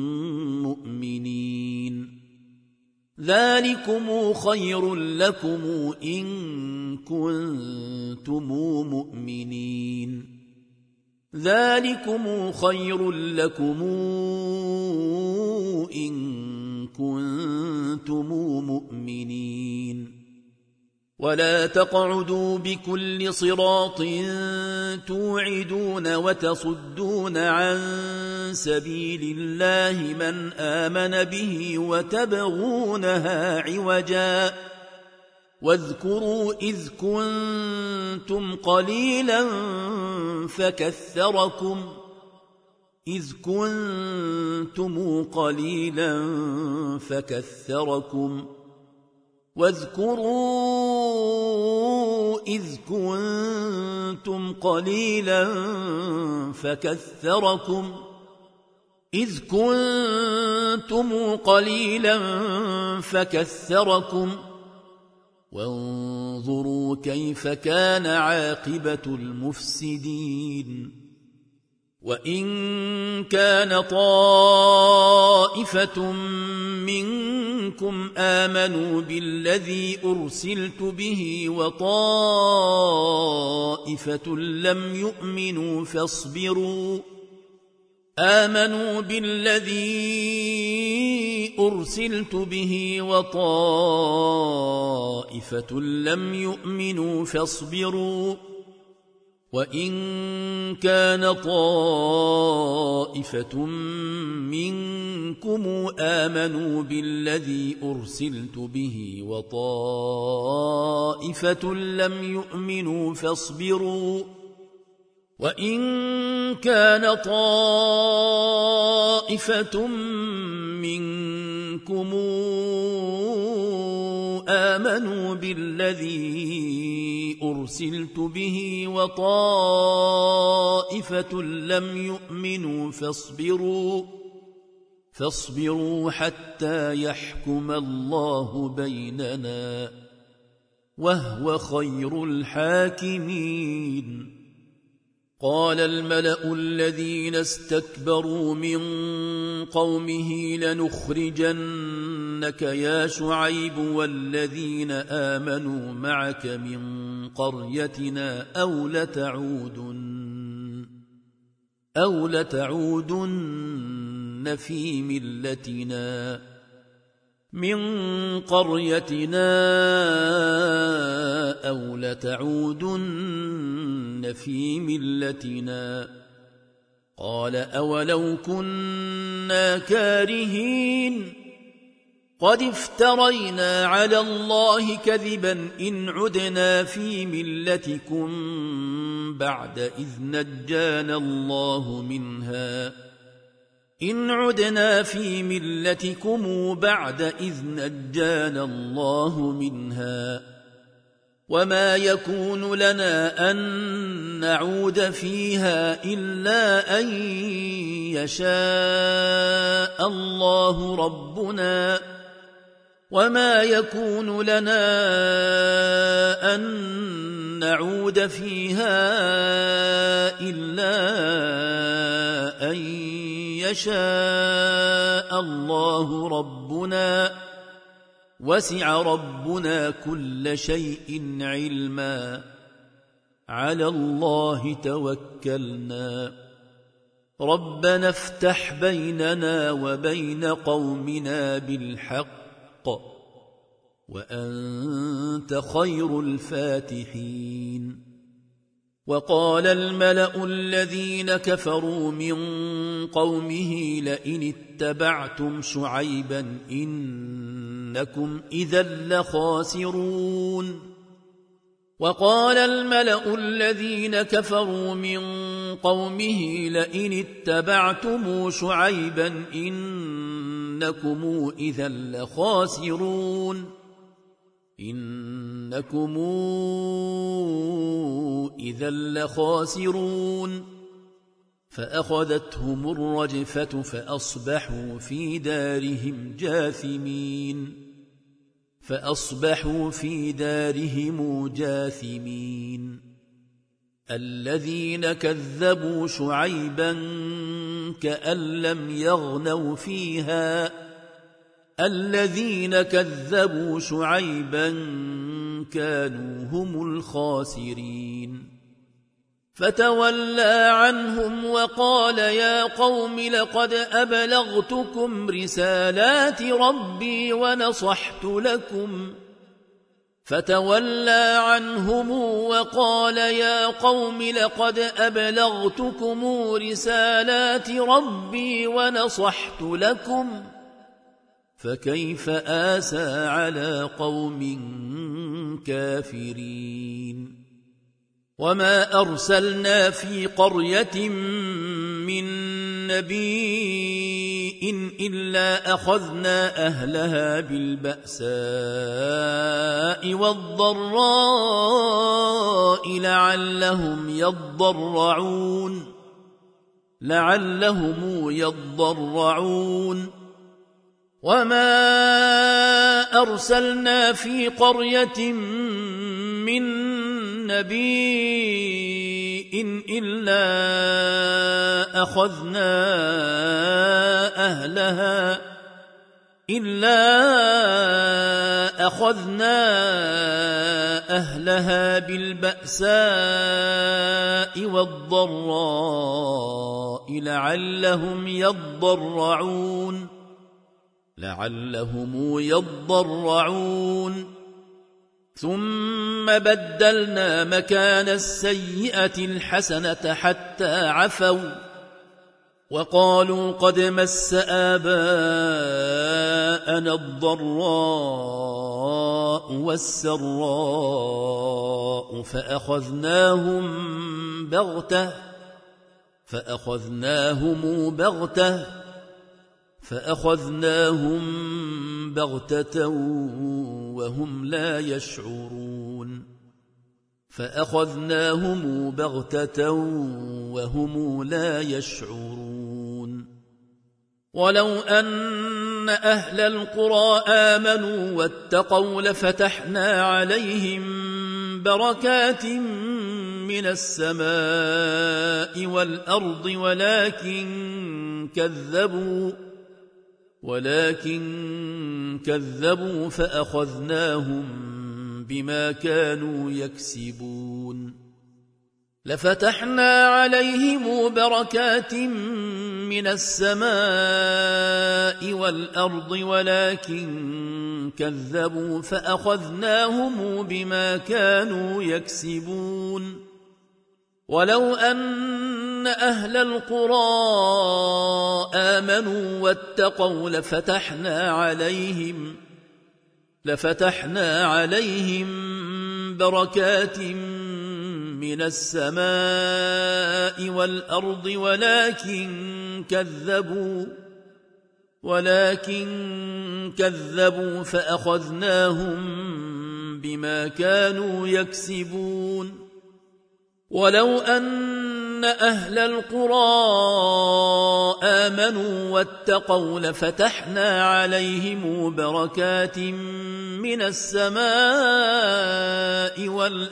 مؤمنين ولا تقعدوا بكل صراط توعدون وتصدون عن سبيل الله من آمن به وتبغونها عوجا واذكروا إذ كنتم قليلا فكثركم واذكروا إذ كنتم قليلا فكثركم وانظروا كيف كان عاقبة المفسدين وإن كان طائفة منكم آمنوا بالذي أرسلت به وطائفة لم يؤمنوا فاصبروا وإن كان طائفة منكم آمنوا بالذي أرسلت به وطائفة لم يؤمنوا وإن كان طائفة منكم آمنوا بالذي أرسلت به وطائفة لم يؤمنوا فاصبروا حتى يحكم الله بيننا وهو خير الحاكمين. قال الملأ الذين استكبروا من قومه لنخرجنك يا شعيب والذين آمنوا معك من قريتنا أو لتعودن في ملتنا قال أولو كنا كارهين قد افترينا على الله كذبا إن عدنا في ملتكم بعد إذ نجانا الله منها وما يكون لنا أن نعود فيها إلا أن يشاء الله ربنا وسع ربنا كل شيء علما على الله توكلنا ربنا افتح بيننا وبين قومنا بالحق وأنت خير الفاتحين. وقال الملأ الذين كفروا من قومه لئن اتبعتم شعيبا إنكم إذا لخاسرون فأخذتهم الرجفة فأصبحوا في دارهم جاثمين. الذين كذبوا شعيبا كأن لم يغنوا فيها الذين كذبوا شعيبا كانوا هم الخاسرين. فتولى عنهم وقال يا قوم لقد أبلغتكم رسالات ربي ونصحت لكم فكيف آسى على قوم كافرين. وما أرسلنا في قرية من نبي إلا أخذنا أهلها بالبأساء والضراء لعلهم يضرعون. وما أرسلنا في قرية من نبي إلا أخذنا أهلها بالبأساء والضراء لعلهم يضرعون. ثم بدلنا مكان السيئة الحسنة حتى عفوا وقالوا قد مس آباءنا الضراء والسراء فأخذناهم بغتة فأخذناهم بغتة وهم لا يشعرون ولو أن أهل القرى آمنوا واتقوا لفتحنا عليهم بركات من السماء والأرض ولكن كذبوا فأخذناهم بما كانوا يكسبون لفتحنا عليهم بركات من السماء والأرض ولكن كذبوا فأخذناهم بما كانوا يكسبون ولو أن أهل القرى آمنوا واتقوا لفتحنا عليهم بركات من السماء والأرض ولكن كذبوا فأخذناهم بما كانوا يكسبون ولو أن أهل القرى آمنوا واتقوا لفتحنا عليهم بركات من السماء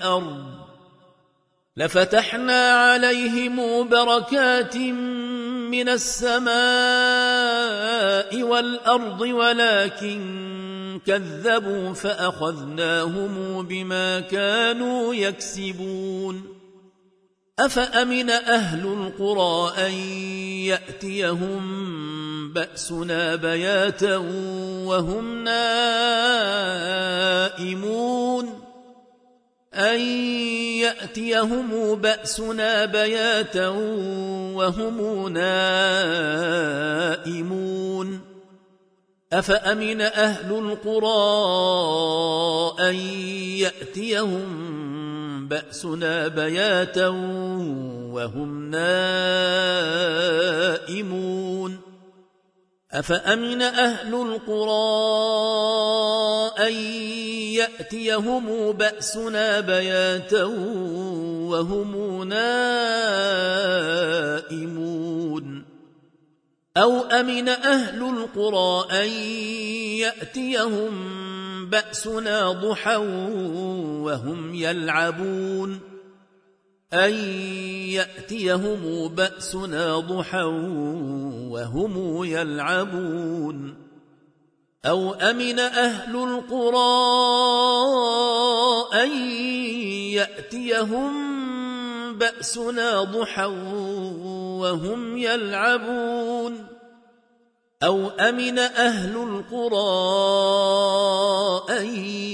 والأرض ولكن كذبوا فأخذناهم بما كانوا يكسبون أفأمن أهل القرى أن يأتيهم بأسنا بياتا وهم نائمون أفأمن أهل القرى أن يأتيهم بأسنا بياتا وهم نائمون أفأمن أهل القرى أن يأتيهم بأسنا بياتا وهم نائمون أو أمن أهل القرى أن يأتيهم بأسنا ضحى وهم يلعبون أو أمن أهل القرى أن يأتيهم بأسنا ضحى وهم يلعبون أو أمن أهل القرى أن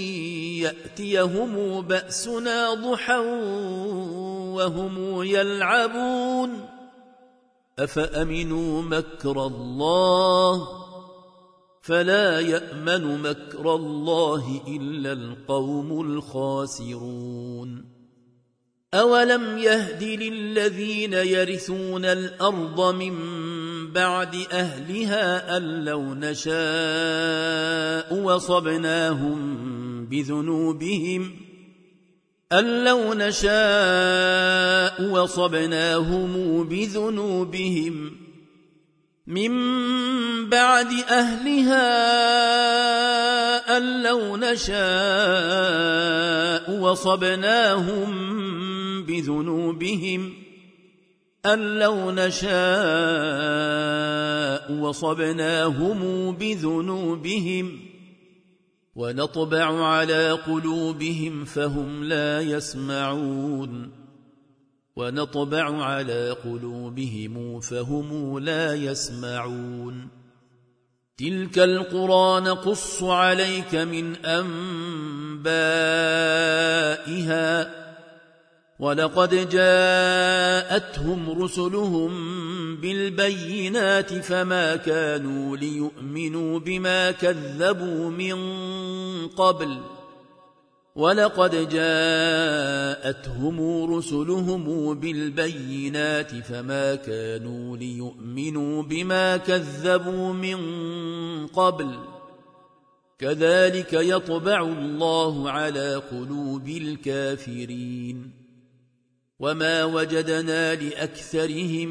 يأتيهم بأسنا ضحى وهم يلعبون أفأمنوا مكر الله فلا يأمن مكر الله إلا القوم الخاسرون أولم يهد للذين يرثون الأرض من بعد أهلها أن لو نشاء وصبناهم بذنوبهم من بعد أهلها أن لو نشاء وصبناهم بذنوبهم ونطبع على قلوبهم فهم لا يسمعون تلك القرى نقص عليك من أنبائها ولقد جاءتهم رسلهم بالبينات فما كانوا ليؤمنوا بما كذبوا من قبل ولقد جاءهم جاءتهم رسلهم بالبينات فما كانوا ليؤمنوا بما كذبوا من قبل كذلك يطبع الله على قلوب الكافرين وما وجدنا لأكثرهم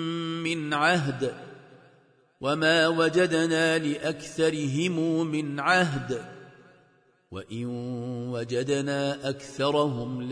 من عهد وإن وجدنا أكثرهم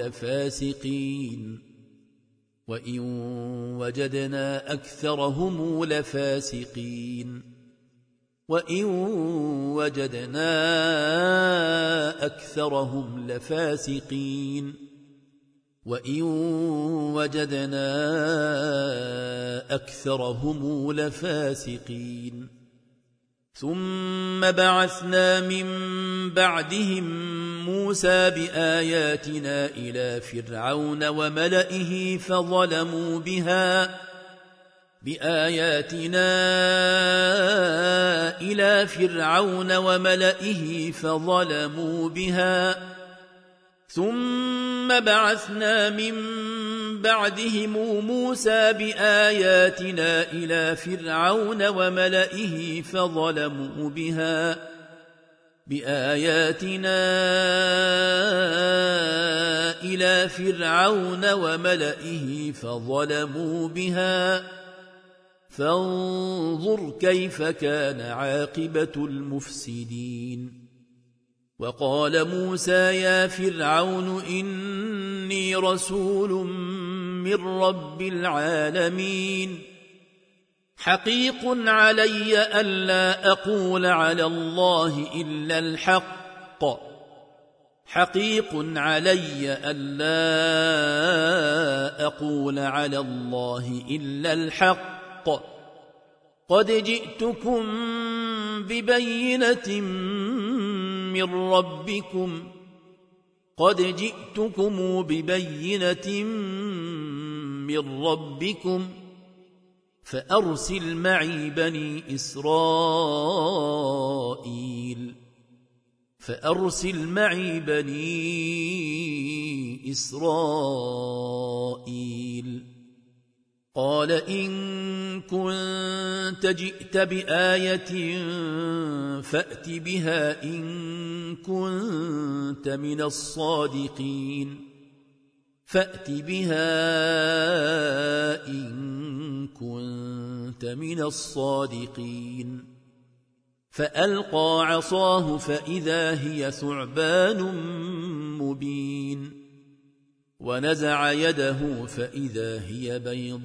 لفاسقين ثم بعثنا من بعدهم موسى بآياتنا إلى فرعون وملئه فظلموا بها ثم بعثنا من بعدهم موسى بآياتنا إلى فرعون وملئه فظلموا بها فانظر كيف كان عاقبة المفسدين وقال موسى يا فرعون إني رسول من رب العالمين حقيق علي ألا أقول على الله إلا الحق قد جئتكم ببينة من ربكم فأرسل معي بني إسرائيل قال إن كنت جئت بآية فأت بها إن كنت من الصادقين فألقى عصاه فإذا هي ثعبان مبين ونزع يده فإذا هي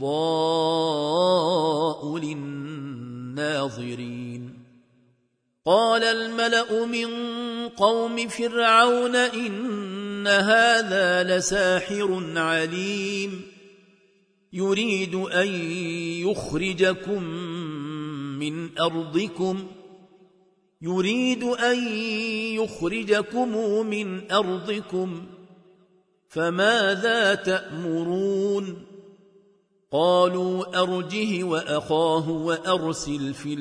بيضاء للناظرين قال الملأ من قوم فرعون إن هذا لساحر عليم يريد أن يخرجكم من أرضكم فماذا تأمرون قالوا أرجه وأخاه وأرسل في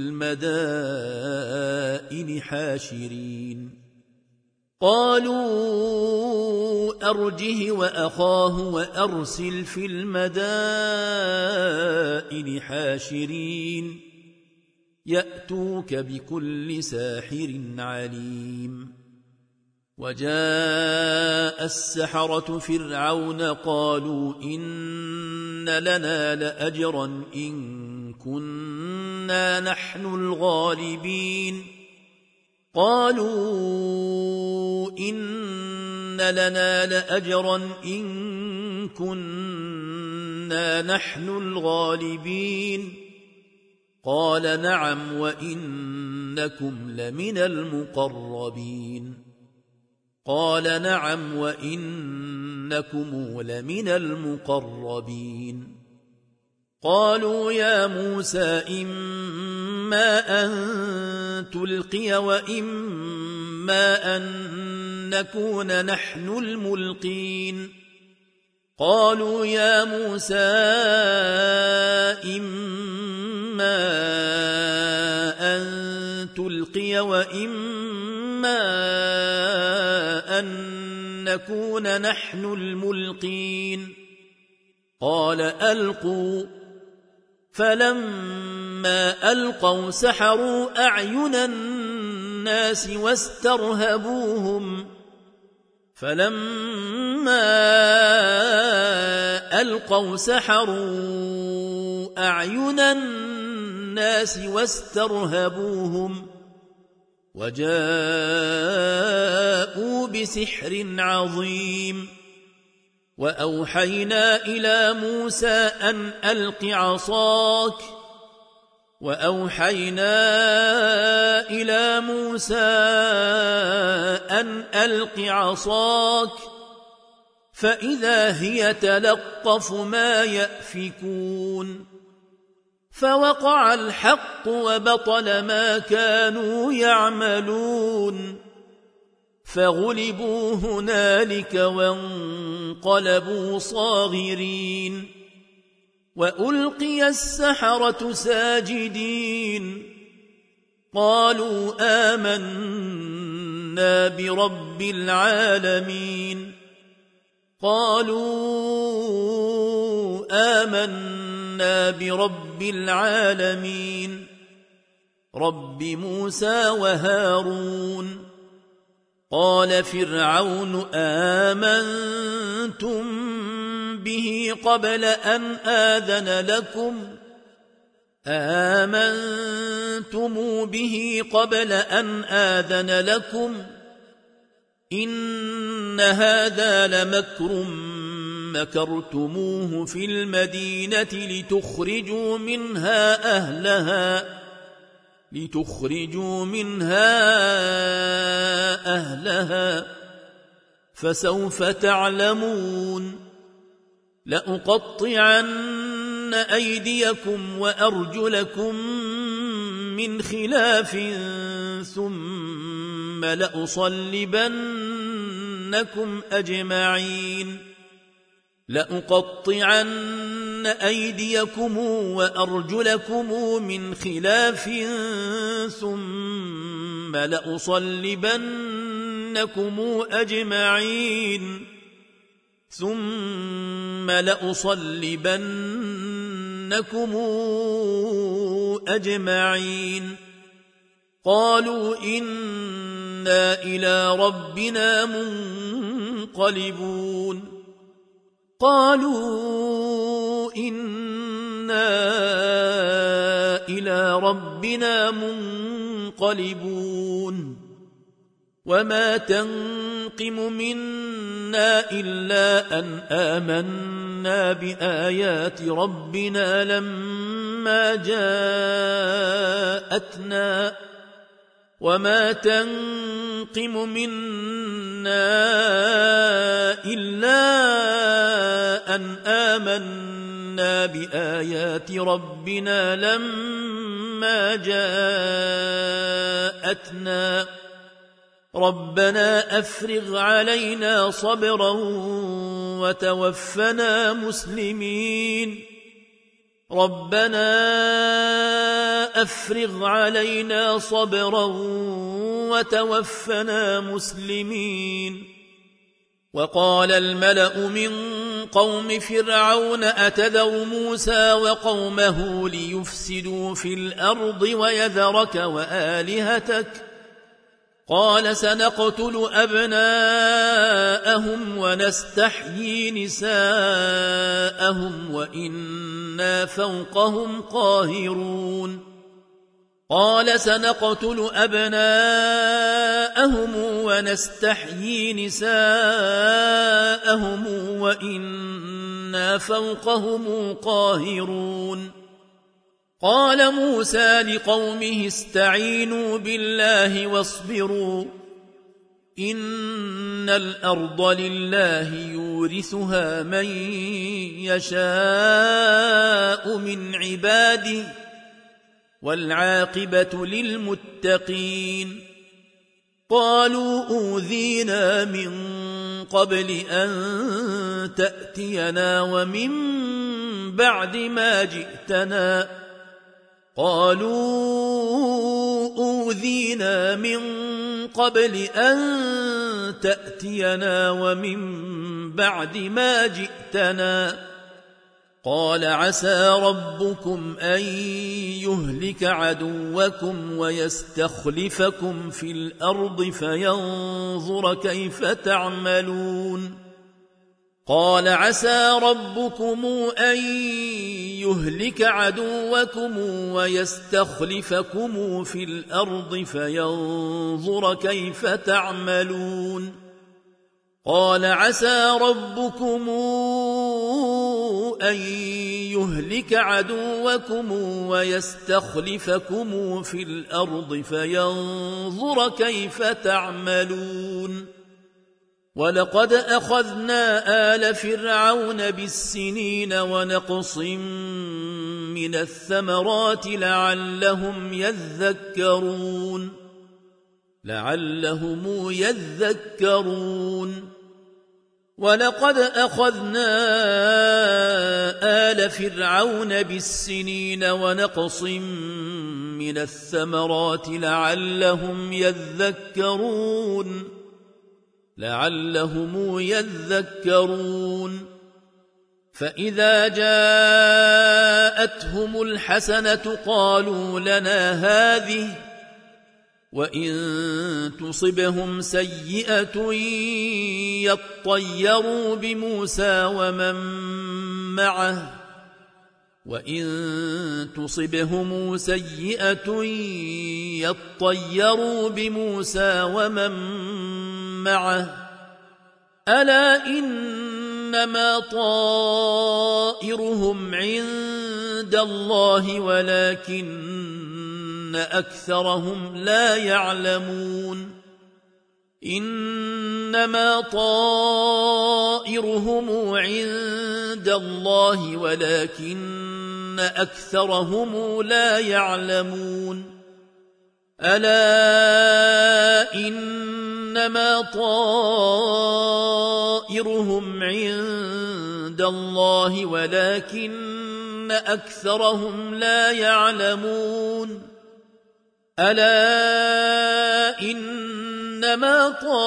المدائن حاشرين يأتوك بكل ساحر عليم وجاء السحرة فرعون قالوا إن لنا لأجرا إن كنا نحن الغالبين قال نعم وإنكم لمن المقربين قالوا يا موسى إما أن تلقي وإما أن نكون نحن الملقين قالوا يا موسى إما أن تلقي وإما أن نكون نحن الملقين قال ألقوا فلما ألقوا سحروا أعين الناس واسترهبوهم وجاءوا بسحر عظيم وأوحينا إلى موسى أن ألق عصاك فإذا هي تلقف ما يأفكون فوقع الحق وبطل ما كانوا يعملون فغلبوا هنالك وانقلبوا صاغرين وألقي السحرة ساجدين قالوا آمنا برب العالمين رب موسى وهارون قال فرعون آمنتم به قبل أن آذن لكم إن هذا لمكر مكرتموه في المدينة لتخرجوا منها أهلها فسوف تعلمون لأقطعن أيديكم وأرجلكم من خلاف ثم لأصلبنكم أجمعين قالوا إنا إلى ربنا منقلبون وما تنقم منا إلا أن آمنا بآيات ربنا لما جاءتنا ربنا أفرغ علينا صبرا وتوفنا مسلمين وقال الملأ من قوم فرعون أتذر موسى وقومه ليفسدوا في الأرض ويذرك وآلهتك قال سنقتل أبناءهم ونستحيي نساءهم وإنا فوقهم قاهرون قال موسى لقومه استعينوا بالله واصبروا إن الأرض لله يورثها من يشاء من عباده والعاقبة للمتقين قالوا أوذينا من قبل أن تأتينا ومن بعد ما جئتنا قالوا أوذينا من قبل أن تأتينا ومن بعد ما جئتنا قال عسى ربكم أن يهلك عدوكم ويستخلفكم في الأرض فينظر كيف تعملون قال عسى ربكم أن يهلك عدوكم ويستخلفكم في الأرض فينظر كيف تعملون قال عسى ربكم أن يهلك عدوكم ويستخلفكم في الأرض فينظر كيف تعملون ولقد أخذنا آل فرعون بالسنين ونقص من الثمرات لعلهم يذكرون ولقد أخذنا آل فرعون بالسنين ونقص من الثمرات لعلهم يذكرون فإذا جاءتهم الحسنة قالوا لنا هذه وإن تصبهم سيئة يطيروا بموسى ومن معه ألا إنما طائرهم عند الله ولكن أكثرهم لا يعلمون إنما طائرهم عند الله ولكن أكثرهم لا يعلمون ألا إنما طائرهم عند الله ولكن أكثرهم لا يعلمون ألا إنما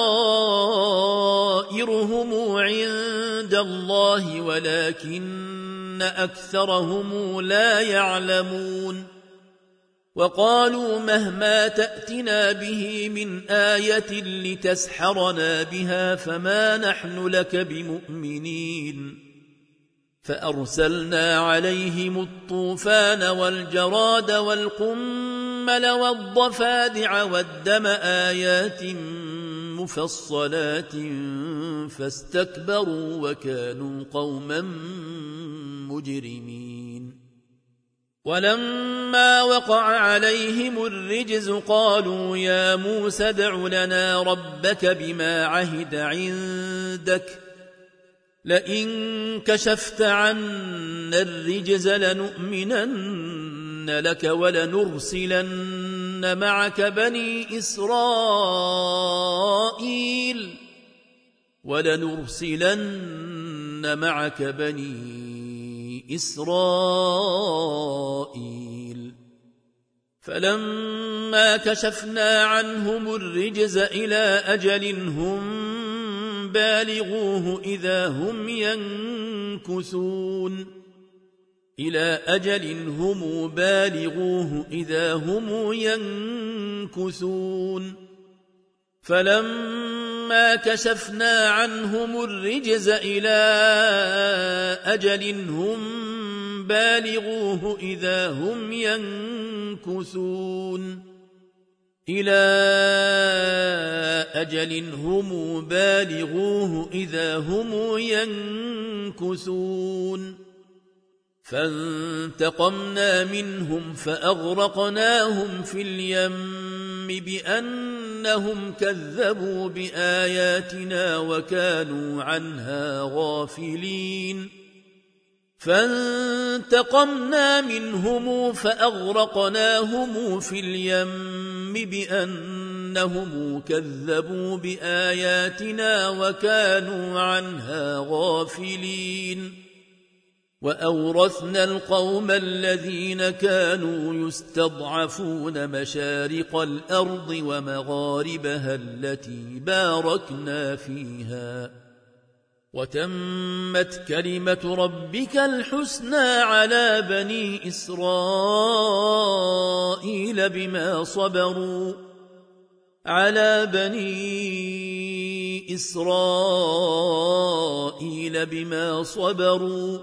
طائرهم عند الله ولكن أكثرهم لا يعلمون وقالوا مهما تأتنا به من آية لتسحرنا بها فما نحن لك بمؤمنين فأرسلنا عليهم الطوفان والجراد والقمل والضفادع والدم آيات مفصلات فاستكبروا وكانوا قوما مجرمين ولما وقع عليهم الرجز قالوا يا موسى ادع لنا ربك بما عهد عندك لئن كشفت عنا الرجز لنؤمنن لك ولنرسلن معك بني إسرائيل فلما كشفنا عنهم الرجز إلى أجل هم بالغوه إذا هم ينكثون فلما كشفنا عنهم الرجز إلى أجل هم بالغوه إذا هم ينكثون فانتقمنا منهم فأغرقناهم في اليم بأنهم كذبوا بآياتنا وكانوا عنها غافلين وأورثنا القوم الذين كانوا يستضعفون مشارق الأرض ومغاربها التي باركنا فيها وتمت كلمة ربك الحسنى على بني إسرائيل بما صبروا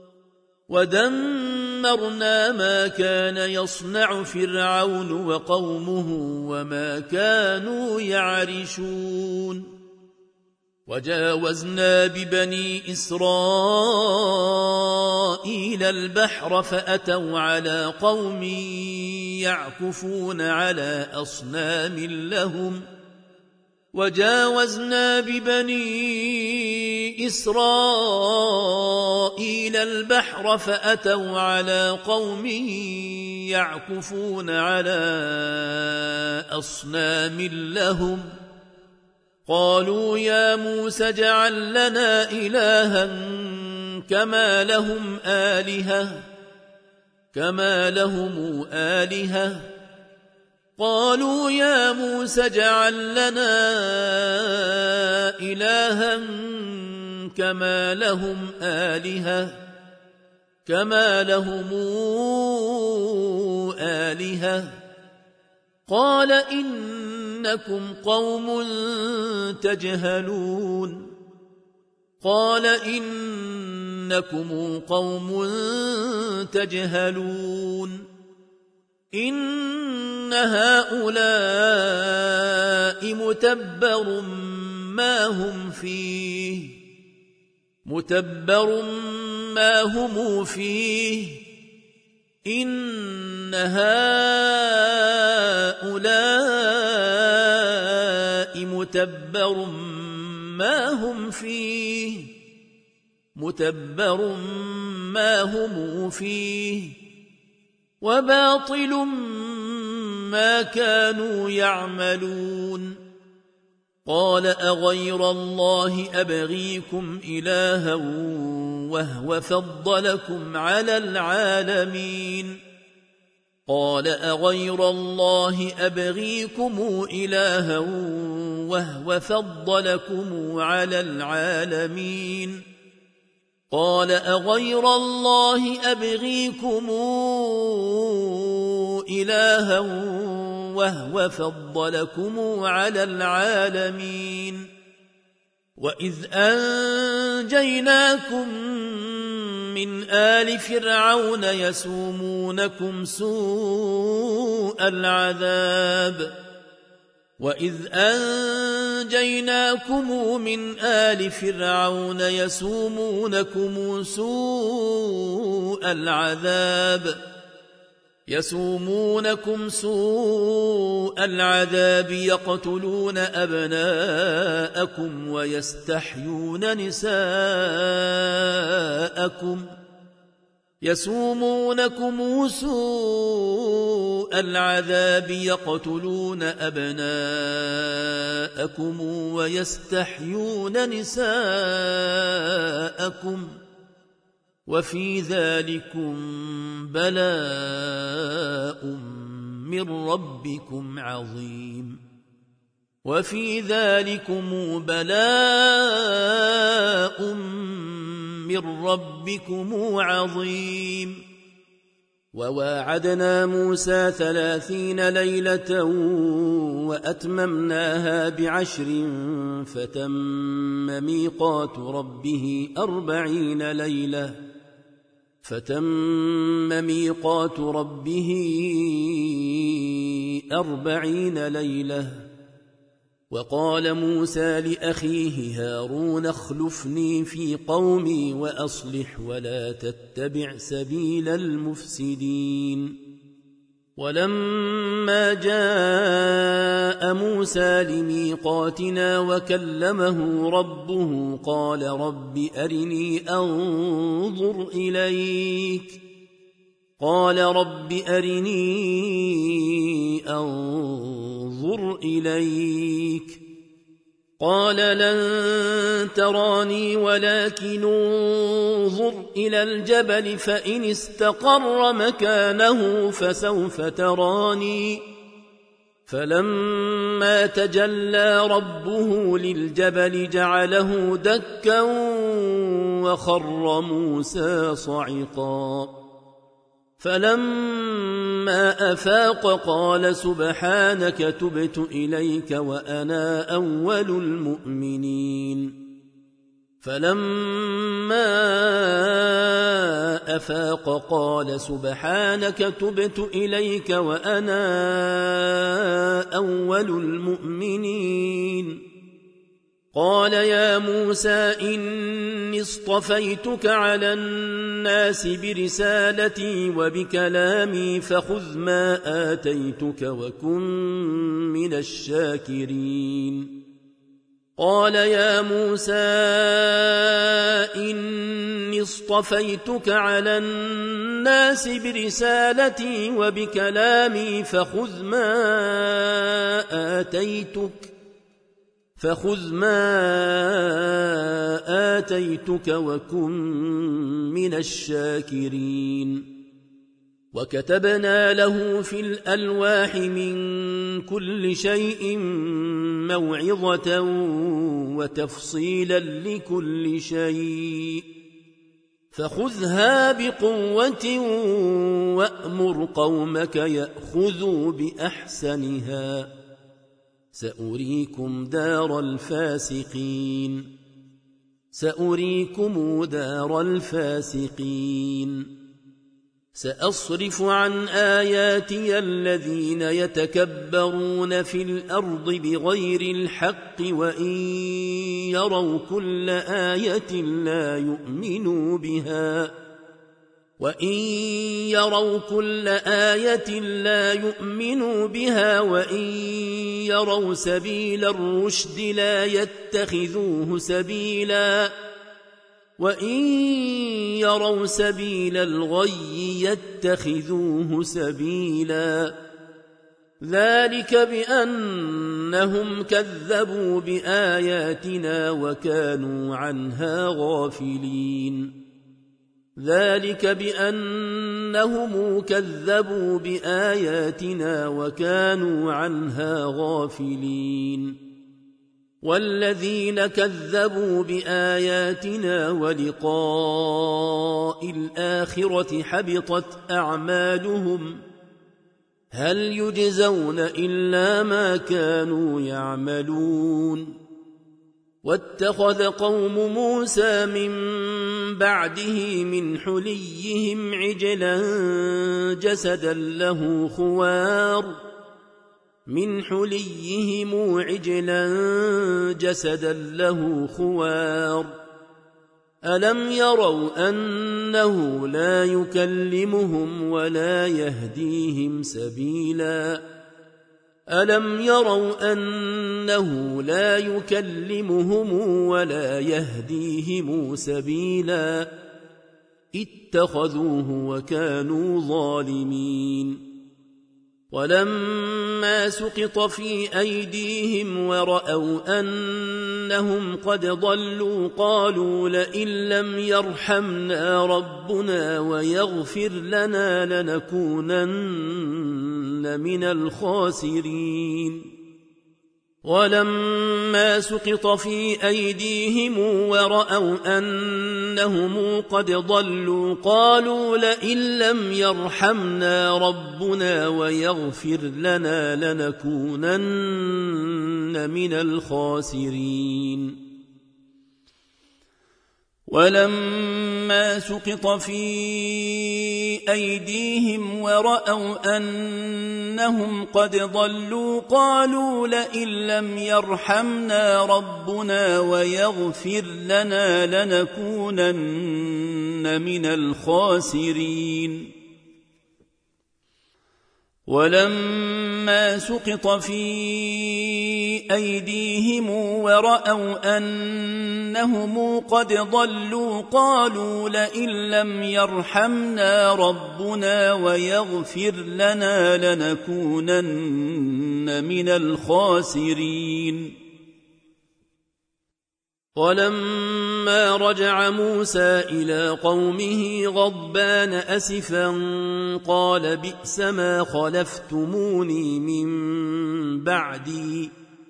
ودمرنا ما كان يصنع فرعون وقومه وما كانوا يعرشون وجاوزنا ببني إسرائيل البحر فأتوا على قوم يعكفون على أصنام لهم قالوا يا موسى اجعل لنا إلها كما لهم آلهة قال إنكم قوم تجهلون إن هؤلاء متبر ما هم فيه إن هؤلاء متبر ما هم فيه وباطل ما كانوا يعملون قال أغير الله أبغيكم إلها وهو فضلكم على العالمين قال أغير الله أبغيكم إلها وهو فضلكم على العالمين وإذ أنجيناكم من آل فرعون يسومونكم سوء العذاب يقتلون أبناءكم ويستحيون نساءكم وفي ذلكم بلاء من ربكم عظيم وواعدنا موسى 30 ليلة وأتممناها ب10 فتم ميقات ربه 40 ليلة وقال موسى لأخيه هارون اخلفني في قومي وأصلح ولا تتبع سبيل المفسدين ولما جاء موسى لميقاتنا وكلمه ربه قال رب أرني أنظر إليك قال لن تراني ولكن انظر إلى الجبل فإن استقر مكانه فسوف تراني فلما تجلى ربه للجبل جعله دكا وخر موسى صعقا فلما أفاق قال سبحانك تبت إليك وأنا أول المؤمنين فلما أفاق قال سبحانك تبت إليك وأنا أول المؤمنين قال يا موسى إني اصطفيتك على الناس برسالتي وبكلامي فخذ ما آتيتك وكن من الشاكرين قال يا موسى إني اصطفيتك على الناس برسالتي وبكلامي فخذ ما آتيتك وكن من الشاكرين وكتبنا له في الألواح من كل شيء موعظة وتفصيلا لكل شيء فخذها بقوة وأمر قومك يأخذوا بأحسنها سأريكم دار الفاسقين سأصرف عن آياتي الذين يتكبرون في الأرض بغير الحق وإن يروا كل آية لا يؤمنوا بها وإن يروا سبيل الرشد لا يتخذوه سبيلا وإن يروا سبيل الغي يتخذوه سبيلا ذلك بأنهم كذبوا بآياتنا وكانوا عنها غافلين والذين كذبوا بآياتنا ولقاء الآخرة حبطت أعمالهم هل يجزون إلا ما كانوا يعملون واتخذ قوم موسى من بعده من حليهم عجلا جسدا له خوار ألم يروا أنه لا يكلمهم ولا يهديهم سبيلا اتخذوه وكانوا ظالمين ولما سقط في أيديهم ورأوا أنهم قد ضلوا قالوا لئن لم يرحمنا ربنا ويغفر لنا لنكونن من الخاسرين ولما سقط في أيديهم ورأوا أنهم قد ضلوا قالوا لئن لم يرحمنا ربنا ويغفر لنا لنكونن من الخاسرين ولما سقط في أيديهم ورأوا أنهم قد ضلوا قالوا لئن لم يرحمنا ربنا ويغفر لنا لنكونن من الخاسرين ولما سقط في أيديهم ورأوا أنهم قد ضلوا قالوا لئن لم يرحمنا ربنا ويغفر لنا لنكونن من الخاسرين ولما رجع موسى إلى قومه غضبان أسفا قال بئس ما خلفتموني من بعدي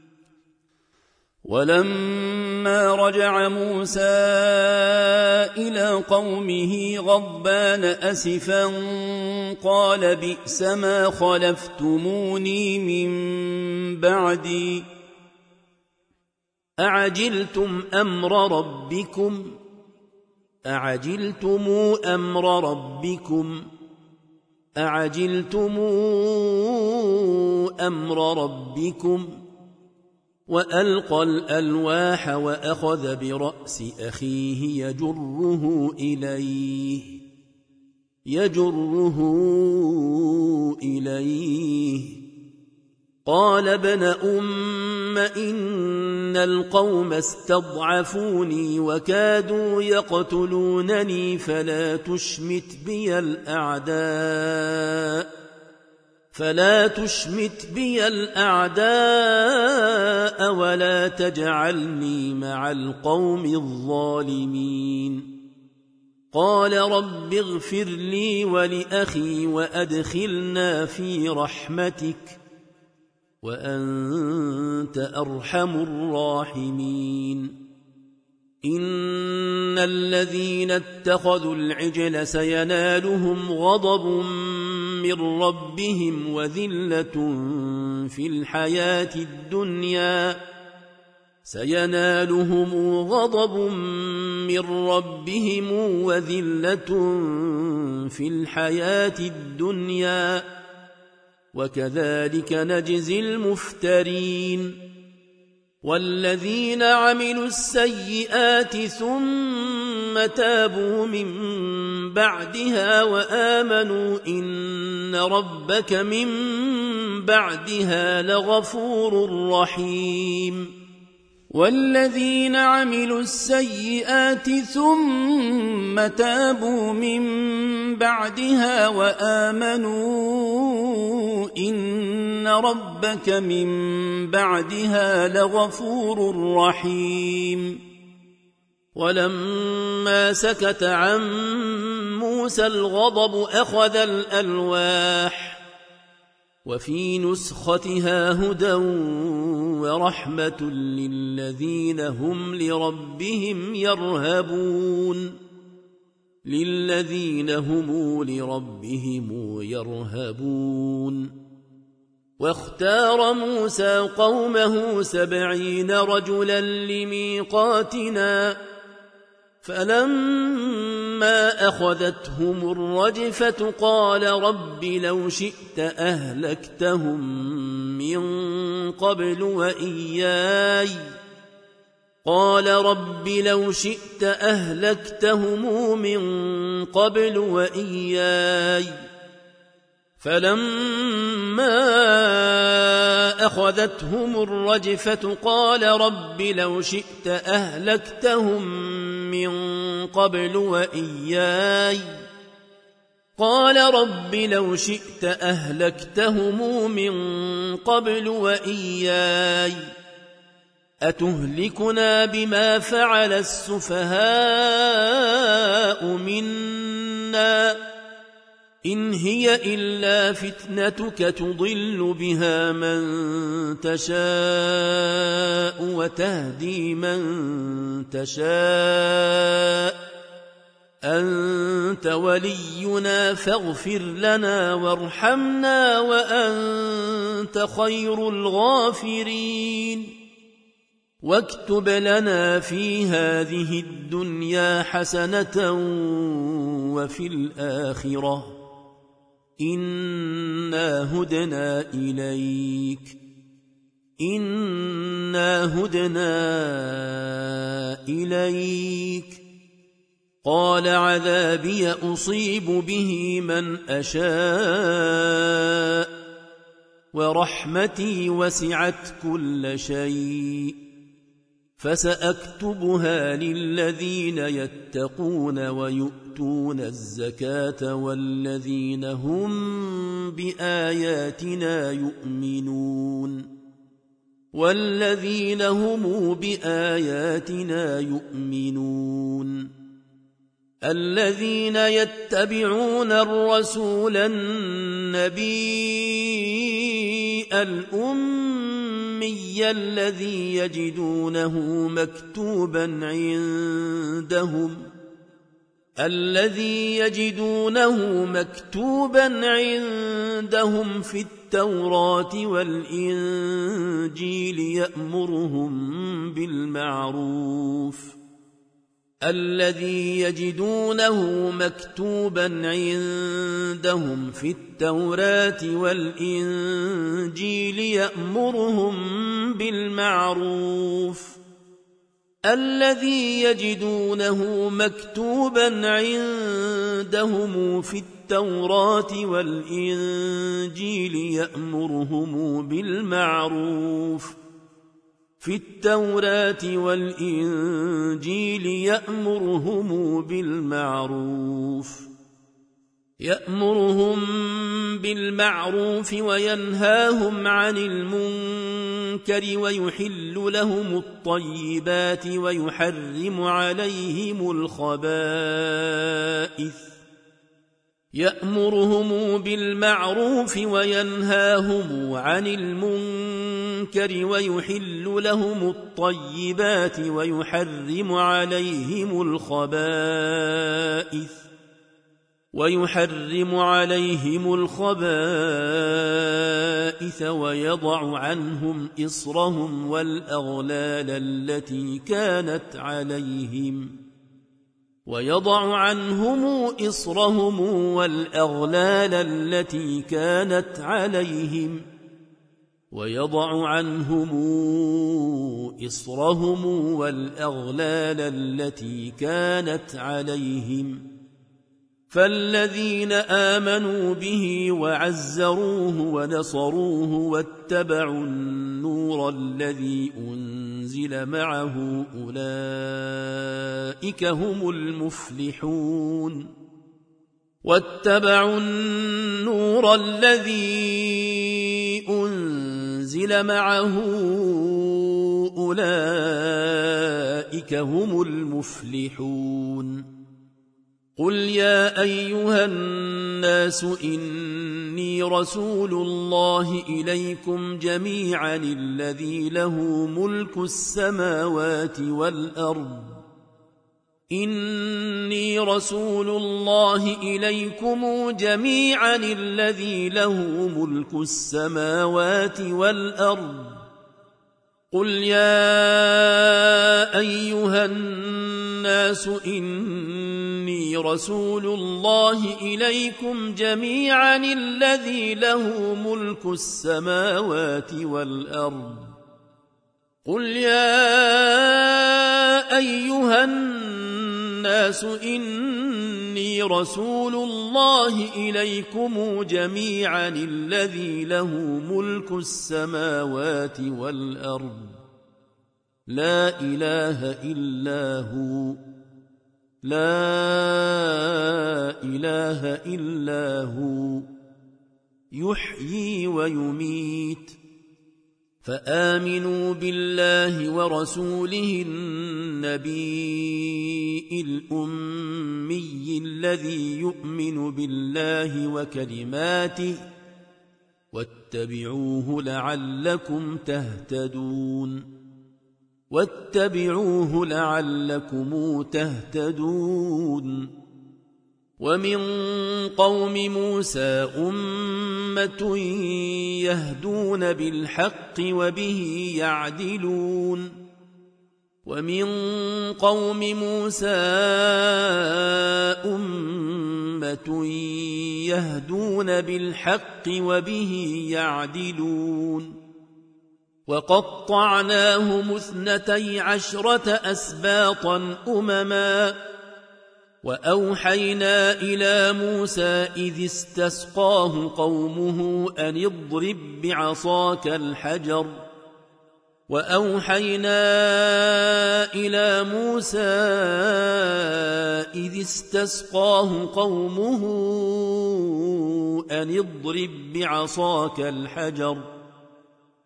ولما رجع موسى إلى قومه غضبان أسفا قال بئس ما خلفتموني من بعدي أعجلتم أمر ربكم وألقى الألواح وأخذ برأس أخيه يجره إليه قال ابن أم إن القوم استضعفوني وكادوا يقتلونني فلا تشمت بي الأعداء ولا تجعلني مع القوم الظالمين قال رب اغفر لي ولأخي وأدخلنا في رحمتك وأنت أرحم الراحمين إن الذين اتخذوا العجل سينالهم غضب من ربهم وذلة في الحياة الدنيا وكذلك نجزي المفترين والذين عملوا السيئات ثم تابوا من بعدها وآمنوا إن ربك من بعدها لغفور رحيم والذين عملوا السيئات ثم تابوا من بعدها وآمنوا إن ربك من بعدها لغفور رحيم ولما سكت عن موسى الغضب أخذ الألواح وفي نسختها هدى ورحمة للذين هم لربهم يرهبون واختار موسى قومه 70 رجلا لميقاتنا فلما أخذتهم الرجفة قال رب لو شئت أهلكتهم من قبل وإياي فلما أخذتهم الرجفة قال رب لو شئت أهلكتهم من قبل وإياي أتهلكنا بما فعل السفهاء منا إن هي إلا فتنتك تضل بها من تشاء وتهدي من تشاء أنت ولينا فاغفر لنا وارحمنا وأنت خير الغافرين واكتب لنا في هذه الدنيا حسنة وفي الآخرة إنا هدنا إليك قال عذابي أصيب به من أشاء ورحمتي وسعت كل شيء فسأكتبها للذين يتقون ويؤتون الزكاة والذين هم بآياتنا يؤمنون والذين هم بآياتنا يؤمنون الذين يتبعون الرسول النبي الأمي الذي يجدونه مكتوبا عندهم في التوراة والإنجيل يأمرهم بالمعروف وينهاهم عن المنكر ويحل لهم الطيبات ويحرم عليهم الخبائث ويضع عنهم إصرهم والأغلال التي كانت عليهم فالذين آمنوا به وعزروه ونصروه واتبعوا النور الذي أنزل معه أولئك هم المفلحون قل يا أيها الناس إني رسول الله إليكم جميعا الذي له ملك السماوات والأرض قل يا أيها الناس إني رسول الله إليكم جميعا الذي له ملك السماوات والأرض قل يا أيها الناس إني رسول الله إليكم جميعا الذي له ملك السماوات والأرض لا إله إلا هو يحيي ويميت فآمنوا بالله ورسوله النبي الأمي الذي يؤمن بالله وكلماته واتبعوه لعلكم تهتدون ومن قوم موسى أمة يهدون بالحق وبه يعدلون وقطعناهم 12 أسباطا أمما وأوحينا إلى موسى إذ استسقاه قومه أن اضرب بعصاك الحجر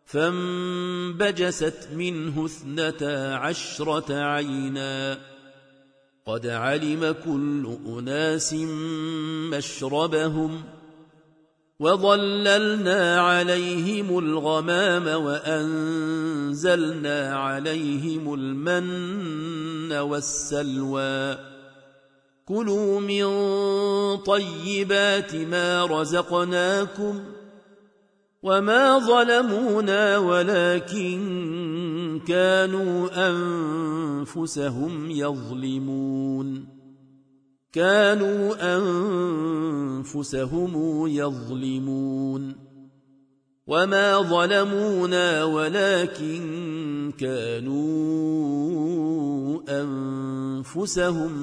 فانبجست منه 12 عينا قد علم كل أناس مشربهم وظللنا عليهم الغمام وأنزلنا عليهم المن والسلوى كلوا من طيبات ما رزقناكم وما ظلمونا ولكن كانوا أنفسهم يظلمون وما ظلمونا ولكن كانوا أنفسهم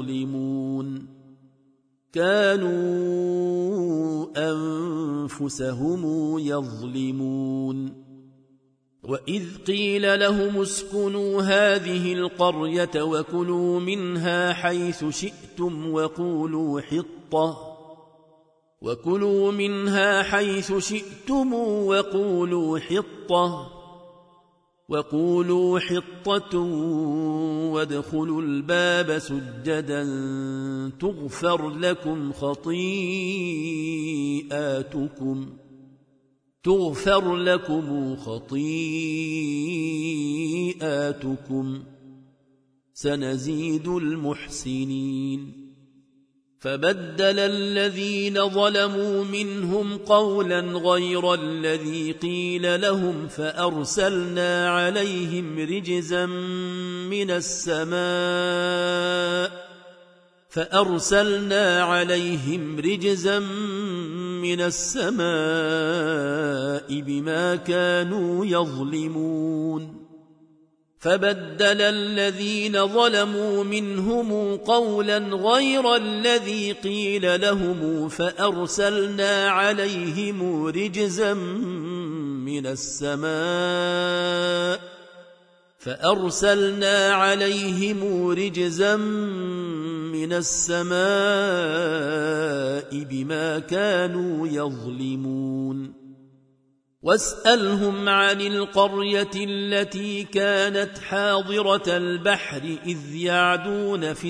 يظلمون وإذ قيل لهم اسكنوا هذه القرية وكلوا منها حيث شئتم وقولوا حطة وادخلوا الباب سجدا تغفر لكم خطيئاتكم سنزيد المحسنين فبدل الذين ظلموا منهم قولا غير الذي قيل لهم فأرسلنا عليهم رجزا من السماء بما كانوا يظلمون فبدل الذين ظلموا منهم قولا غير الذي قيل لهم فأرسلنا عليهم رجزا من السماء بما كانوا يظلمون واسألهم عن القرية التي كانت حاضرة البحر إذ يعدون في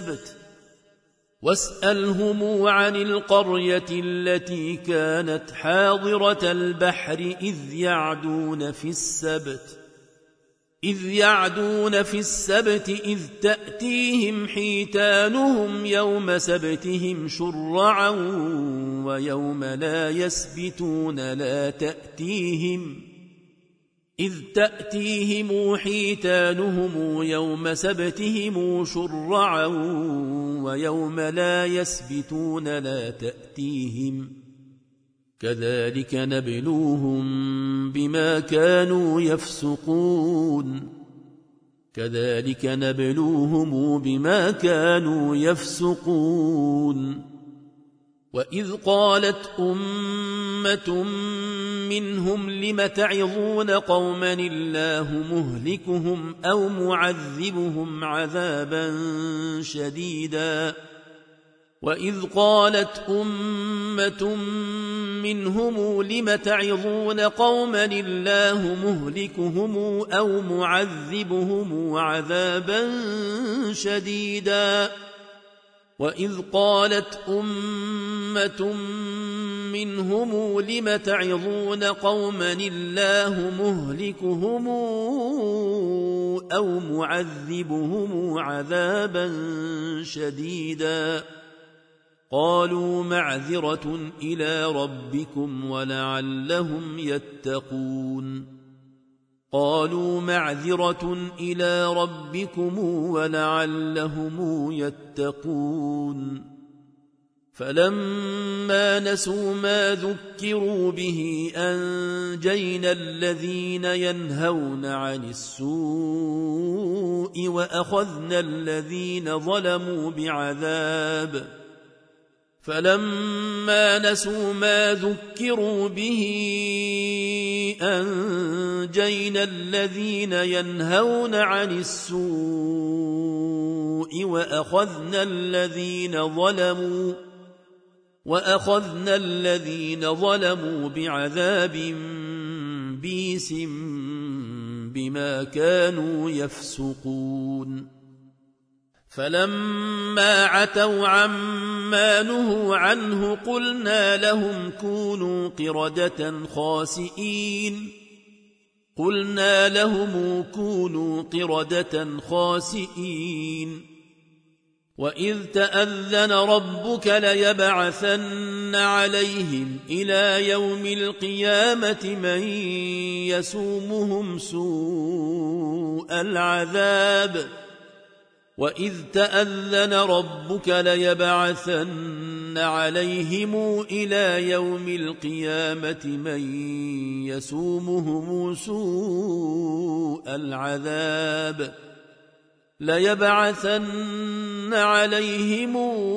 السبت إذ تأتيهم حيتانهم يوم سبتهم شرعا ويوم لا يسبتون لا تأتيهم كذلك نبلوهم بما كانوا يفسقون وإذ قالت أمة منهم لم تعظون قوما الله مهلكهم أو معذبهم عذابا شديدا وإذ قالت أمة منهم لم تعظون قوما الله مهلكهم أو معذبهم عذابا شديدا قالوا معذرة إلى ربكم ولعلهم يتقون فلما نسوا ما ذكروا به أنجينا الذين ينهون عن السوء وأخذنا الذين ظلموا بعذاب بِئْسٍ بما كانوا يفسقون فلما عتوا عما نهوا عنه قلنا لهم كونوا قردة خاسئين وإذ تأذن ربك ليبعثن عليهم إلى يوم القيامة من يسومهم سوء العذاب ليبعثن عليهم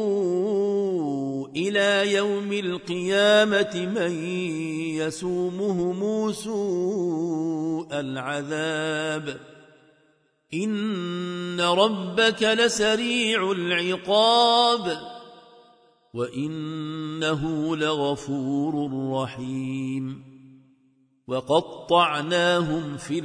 إلى يوم القيامة من يسومهم سوء العذاب إن ربك لسريع العقاب وإنه لغفور رحيم وقطعناهم في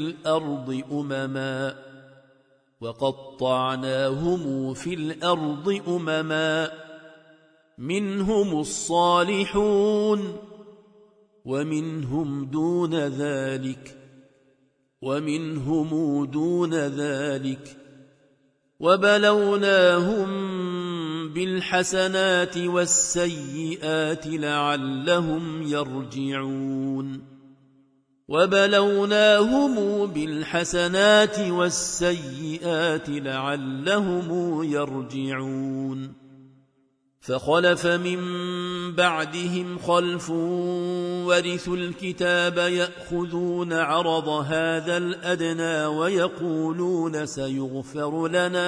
الأرض أمما منهم الصالحون ومنهم دون ذلك وبلوناهم بالحسنات والسيئات لعلهم يرجعون فخلف من بعدهم خلف ورثوا الكتاب يأخذون عرض هذا الأدنى ويقولون سيغفر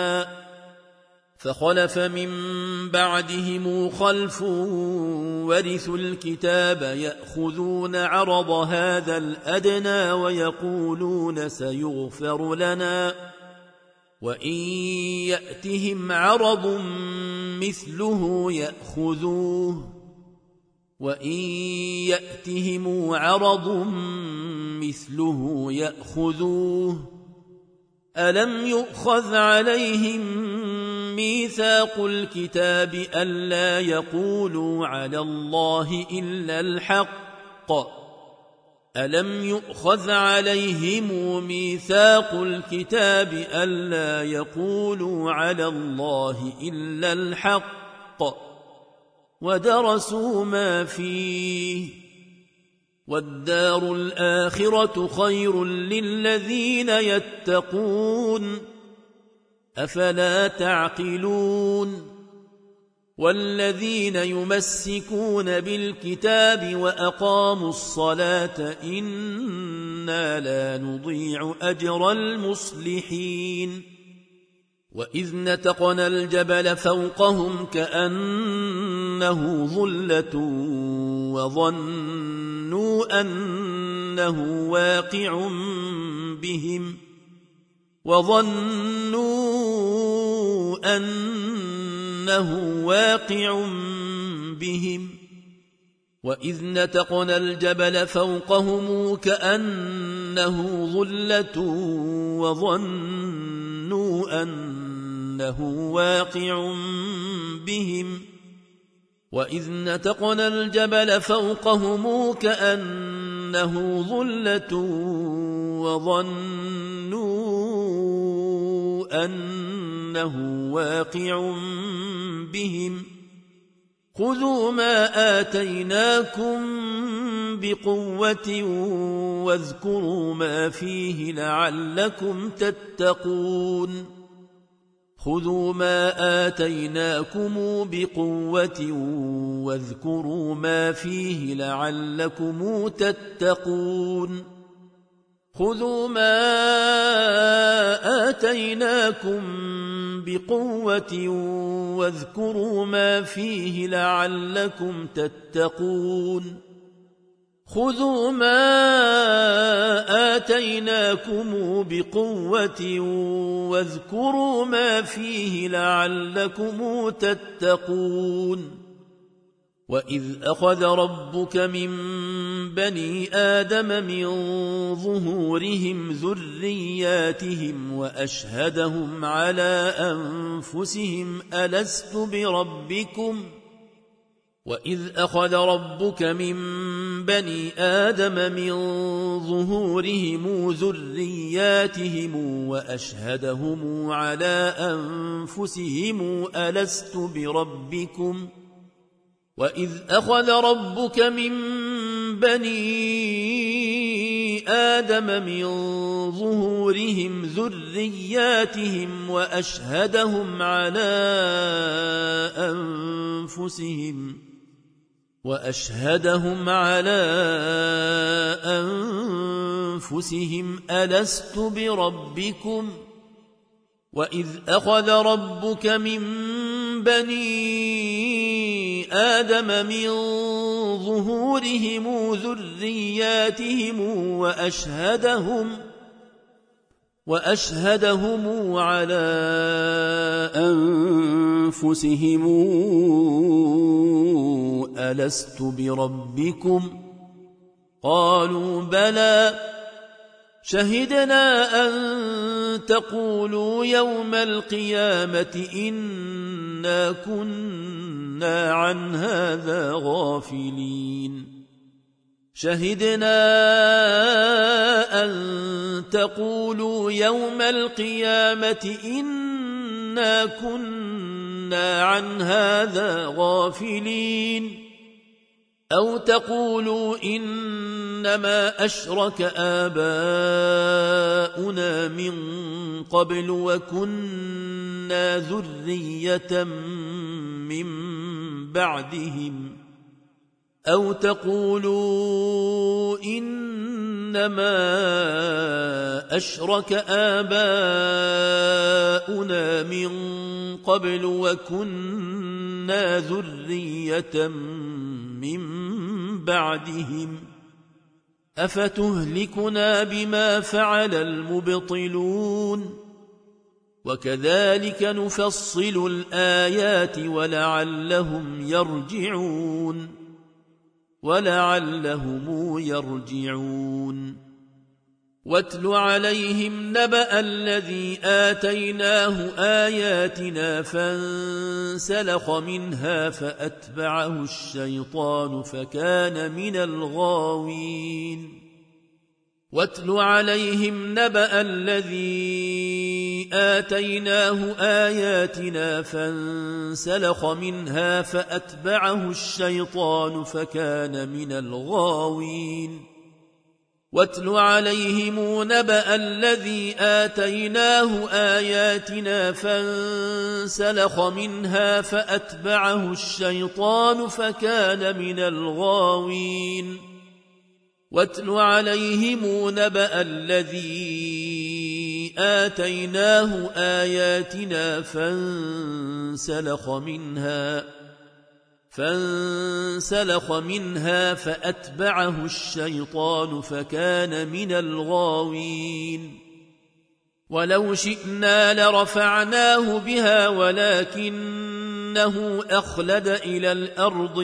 لنا وإن يأتهم عرض مثله يأخذوه ألم يؤخذ عليهم ميثاق الكتاب ألا يقولوا على الله إلا الحق ودرسوا ما فيه والدار الآخرة خير للذين يتقون أفلا تعقلون والذين يمسكون بالكتاب وأقاموا الصلاة إنا لا نضيع أجر المصلحين وإذ نتقنا الجبل فوقهم كأنه ظلة وظنوا أنه واقع بهم وإذ نتقنا الجبل فوقهم كأنه ظلة وظنوا أنه واقع بهم وإذ نتقنا الجبل فوقهم كأنه ظلة وظنوا أنه واقع بهم خذوا ما آتيناكم بقوة واذكروا ما فيه لعلكم تتقون خذوا ما آتيناكم بقوة واذكروا ما فيه لعلكم تتقون خذوا ما آتيناكم بقوة واذكروا ما فيه لعلكم تتقون خذوا ما آتيناكم بقوة واذكروا ما فيه لعلكم تتقون وإذ أخذ ربك من بني آدم من ظهورهم ذرياتهم وأشهدهم على أنفسهم ألست بربكم وإذ أخذ ربك من بني آدم من ظهورهم ذرياتهم وأشهدهم على أنفسهم ألست بربكم وإذ أخذ ربك من بني آدم من ظهورهم ذرياتهم وأشهدهم على أنفسهم ألست بربكم وإذ أخذ ربك من بني آدم من ظهورهم ذرياتهم وأشهدهم على أنفسهم ألست بربكم قالوا بلى شهدنا أن تقولوا يوم القيامة إنا كنا عن هذا غافلين شهدنا أن تقولوا يوم القيامة إنا كنا عن هذا غافلين أو تقولوا إنما أشرك آباؤنا من قبل وكنا ذرية من بعدهم أو تقولوا إنما أشرك آباؤنا من قبل وكنا ذرية من بعدهم أفتهلكنا بما فعل المبطلون وكذلك نفصل الآيات ولعلهم يرجعون واتل عليهم نبأ الذي آتيناه آياتنا فانسلخ منها فأتبعه الشيطان فكان من الغاوين واتل عليهم نبأ الذي آتيناه آياتنا فانسلخ منها فأتبعه الشيطان فكان من الغاوين واتل عليهم نبأ الذي آتيناه آياتنا فانسلخ منها فأتبعه الشيطان فكان من الغاوين واتل عليهم نبأ الذي آتيناه آياتنا فانسلخ منها فأتبعه الشيطان فكان من الغاوين ولو شئنا لرفعناه بها ولكنه أخلد إلى الأرض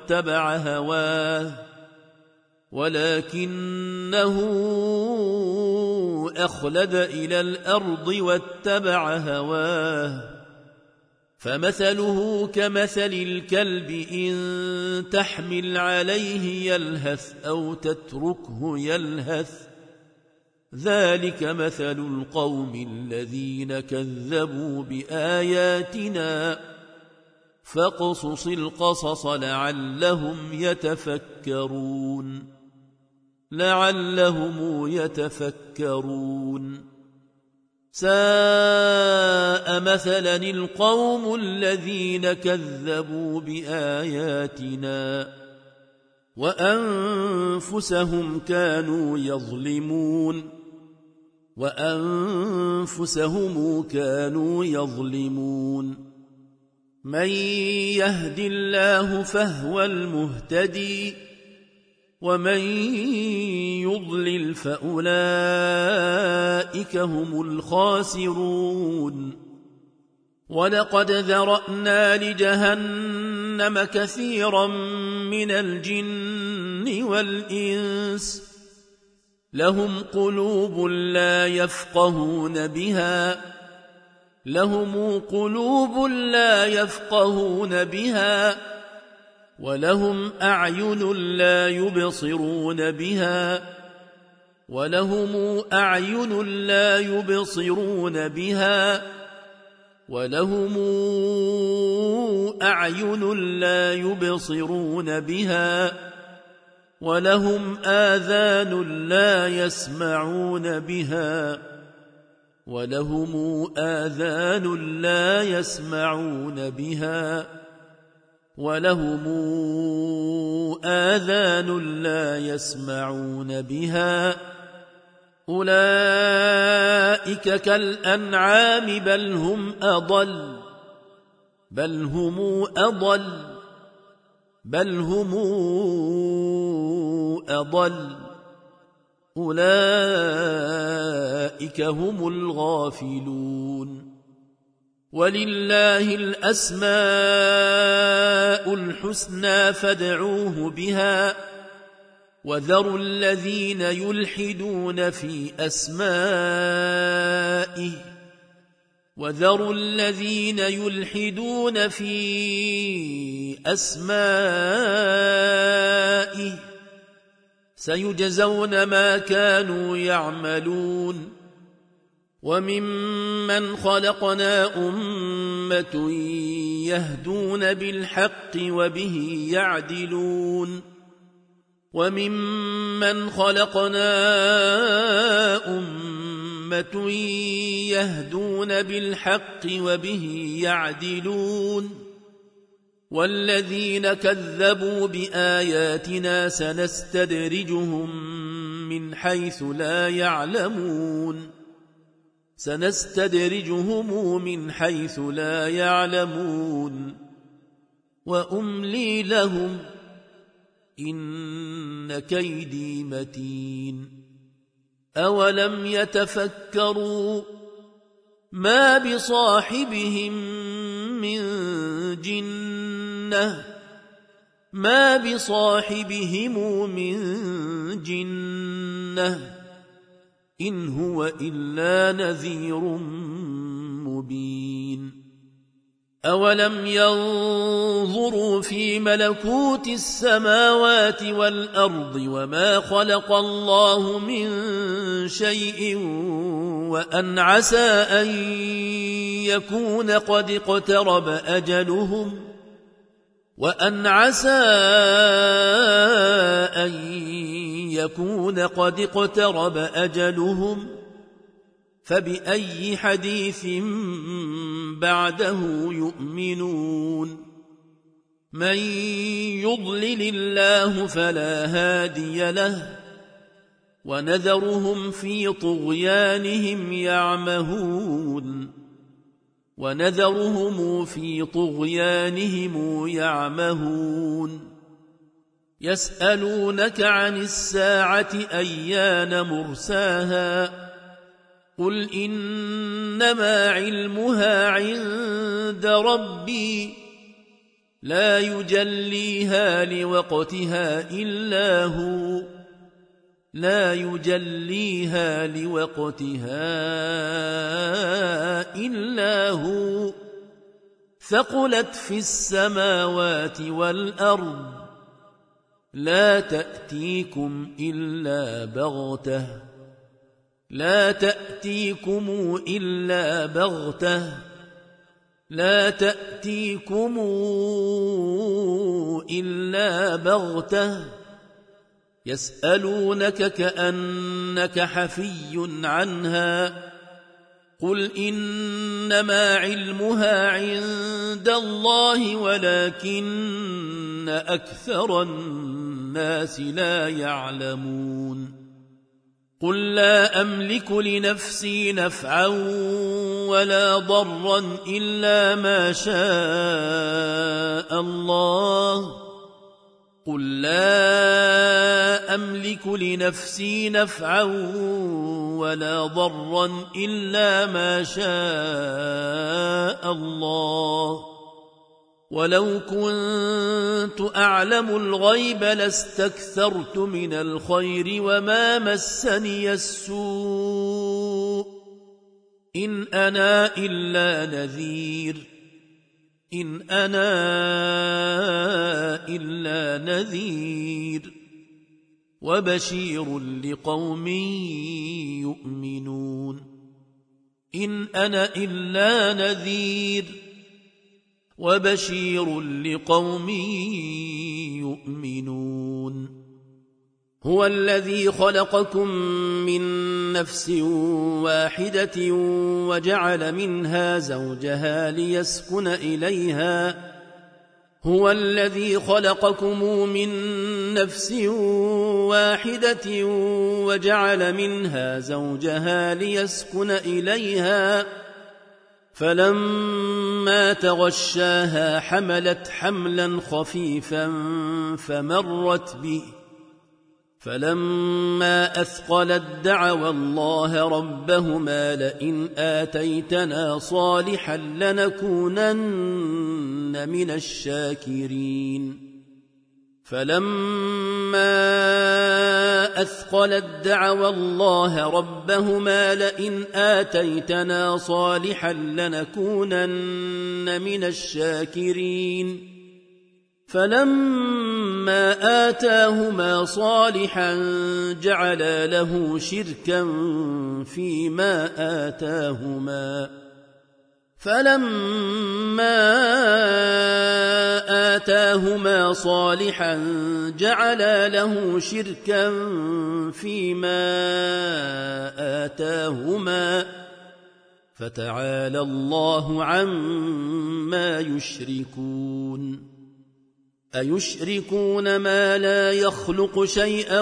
واتبع هواه فمثله كمثل الكلب إن تحمل عليه يلهث أو تتركه يلهث ذلك مثل القوم الذين كذبوا بآياتنا فاقصص القصص لعلهم يتفكرون ساء مثلا القوم الذين كذبوا بآياتنا وأنفسهم كانوا يظلمون من يهد الله فهو المهتدي ومن يضلل فأولئك هم الخاسرون ولقد ذرأنا لجهنم كثيرا من الجن والإنس لهم قلوب لا يفقهون بها ولهم أعين لا يبصرون بها ولهم آذان لا يسمعون بها أولئك كالأنعام بل هم أضل أولئك هم الغافلون ولله الأسماء الحسنى فادعوه بها وذروا الذين يلحدون في أسمائه سيجزون ما كانوا يعملون وممن خلقنا أمة يهدون بالحق وبه يعدلون والذين كذبوا بآياتنا سنستدرجهم من حيث لا يعلمون وأملي لهم إن كيدي متين أولم يتفكروا ما بصاحبهم من جنة إن هو إلا نذير مبين أولم ينظروا في ملكوت السماوات والأرض وما خلق الله من شيء وأن عسى أن يكون قد اقترب أجلهم فبأي حديث بعده يؤمنون من يضلل الله فلا هادي له ونذرهم في طغيانهم يعمهون يسألونك عن الساعة أيان مرساها قل إنما علمها عند ربي لا يجليها لوقتها إلا هو ثقلت في السماوات والأرض لا تأتيكم إلا بغتة يسألونك كأنك حفي عنها قل إنما علمها عند الله ولكن أكثر الناس لا يعلمون قل لا أملك لنفسي نفعا ولا ضرا إلا ما شاء الله قل لا أملك لنفسي نفعا ولا ضرا إلا ما شاء الله ولو كنت أعلم الغيب لاستكثرت من الخير وما مسني السوء إن أنا إلا نذير وبشير لقوم يؤمنون إن أنا إلا نذير وبشير لقوم يؤمنون هو الذي خلقكم من نفس واحدة وجعل منها زوجها ليسكن إليها هو الذي خلقكم من نفس واحدة وجعل منها زوجها ليسكن إليها فلما تغشاها حملت حملا خفيفا فمرت به فلما أثقلت دعوا الله ربهما لئن آتيتنا صالحا لنكونن من الشاكرين فلما أثقلت دعوا الله ربهما لئن آتيتنا صالحا لنكونن من الشاكرين فلما آتاهما صالحا جعلا له شركا فيما آتاهما فلما آتاهما صالحا جعلا له شركا فيما آتاهما فتعالى الله عما يشركون أيشركون ما لا يخلق شيئا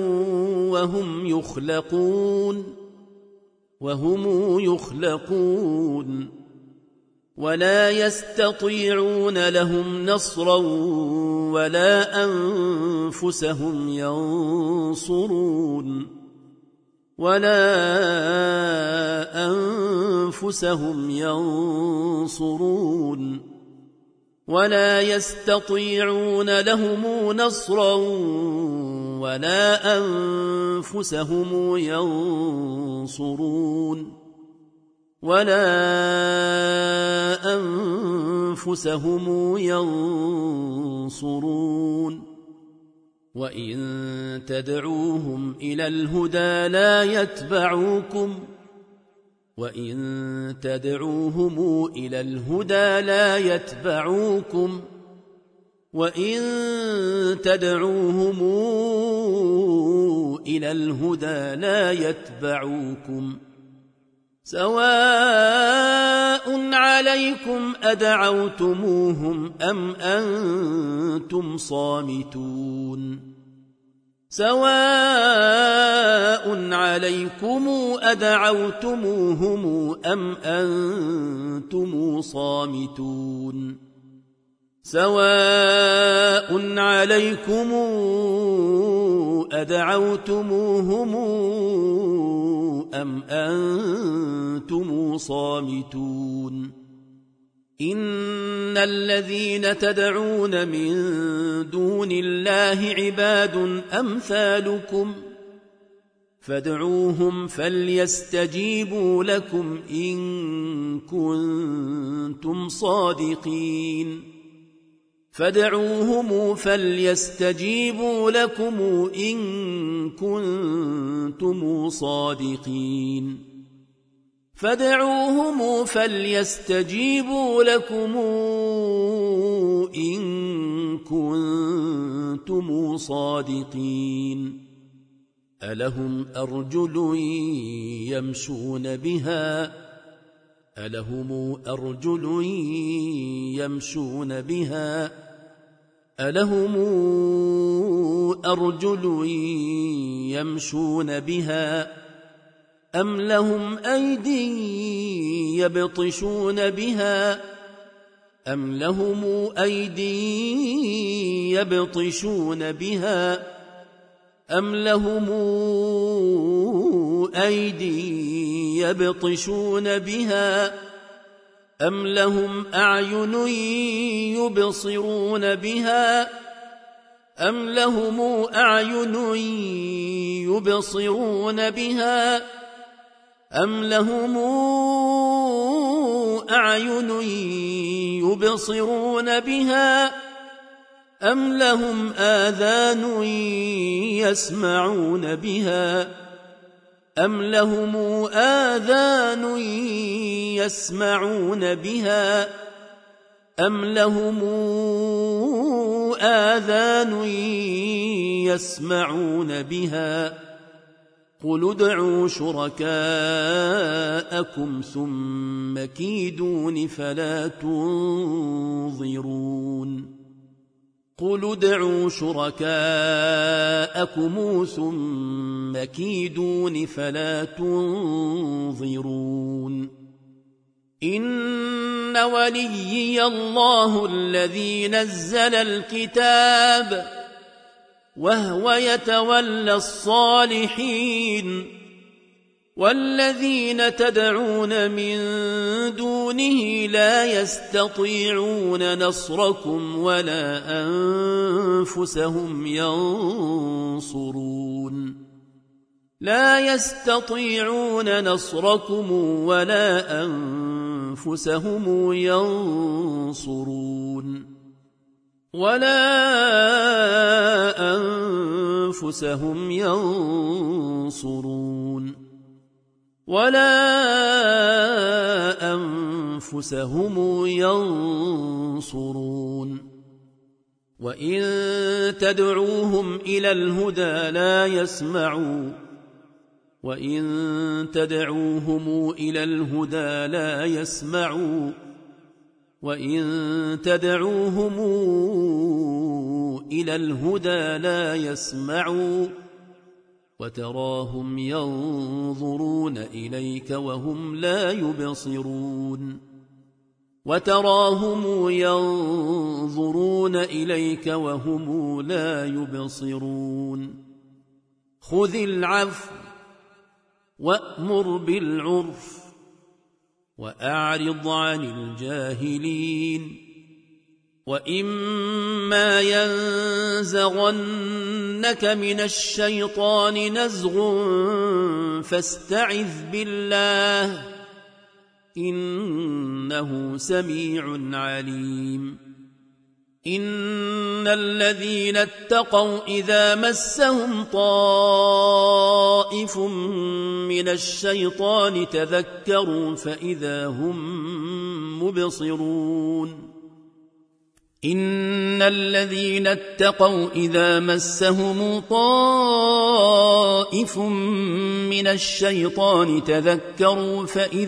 وهم يخلقون ولا يستطيعون لهم نصرا ولا أنفسهم ينصرون ولا يستطيعون لهم نصرا ولا أنفسهم ينصرون وإن تدعوهم إلى الهدى لا يتبعوكم سواء عليكم أدعوتموهم أم أنتم صامتون إن الذين تدعون من دون الله عباد أمثالكم فادعوهم فليستجيبوا لكم إن كنتم صادقين ألهم أرجل يمشون بها أم لهم أيدي يبطشون بها يبطشون بها أم لهم أيدي يبطشون بها أم لهم أعين يبصرون بها أم لهم أعين يبصرون بها أم لهم أعين يبصرون بها أم لهم آذان يسمعون بها أم لهم آذان يسمعون بها أم لهم آذان يسمعون بها قل ادعوا شركاءكم ثم كيدون فلا تنظرون قل ادعوا شركاءكم ثم كيدون فلا تنظرون إن وليي الله الذي نزل الكتاب وهو يتولى الصالحين والذين تدعون من دونه لا يستطيعون نصركم ولا أنفسهم ينصرون لا يستطيعون نصركم ولا أنفسهم ينصرون ولا أنفسهم ينصرون ولا أنفسهم ينصرون وإن تدعوهم إلى الهدى لا يسمعوا وإن تدعوهم إلى الهدى لا يسمعوا وإن تدعوهم إلى الهدى لا يسمعوا وتراهم ينظرون إليك وهم لا يبصرون وتراهم ينظرون إليك وهم لا يبصرون خذ العفو وأمر بالعرف وأعرض عن الجاهلين وإما ينزغنك من الشيطان نزغ فاستعذ بالله إنه سميع عليم إن الذين اتقوا إذا مسهم طائف من الشيطان تذكروا فإذا هم مبصرون إن الذين اتقوا إذا مسهم طائف من الشيطان تذكروا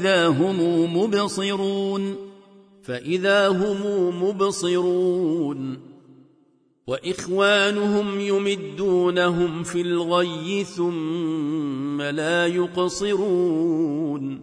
فإذا هم مبصرون وإخوانهم يمدونهم في الغي ثم لا يقصرون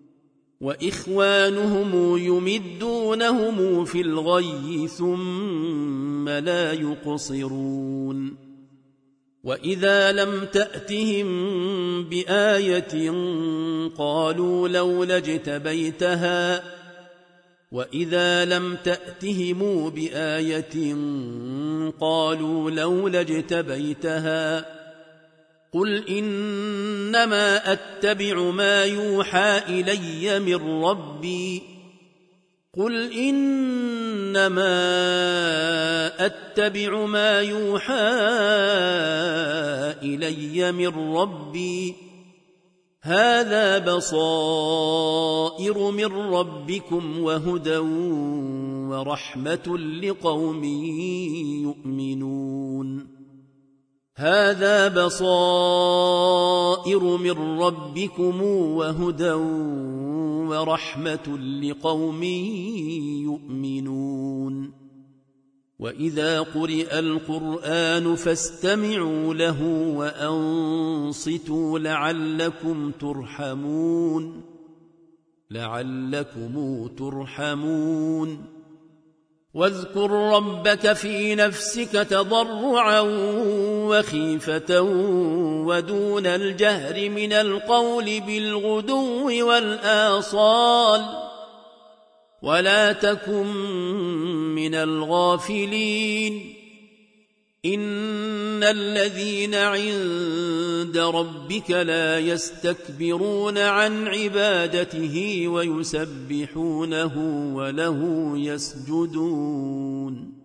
وإخوانهم يمدونهم في الغي ثم لا يقصرون وإذا لم تأتهم بآية قالوا لولا اجتبيتها وإذا لم تأتهم بآية قالوا لولا اجتبيتها قل إنما أتبع ما يوحى إلي من ربي قل إنما أتبع ما يوحى إلي من ربي هذا بصائر من ربكم وهدى ورحمة لقوم يؤمنون هذا بصائر من ربكم وهدى ورحمة لقوم يؤمنون وإذا قرئ القرآن فاستمعوا له وأنصتوا لعلكم ترحمون واذكر ربك في نفسك تضرعا وخيفة ودون الجهر من القول بالغدو والآصال ولا تكن من الغافلين إن الذين عند ربك لا يستكبرون عن عبادته ويسبحونه وله يسجدون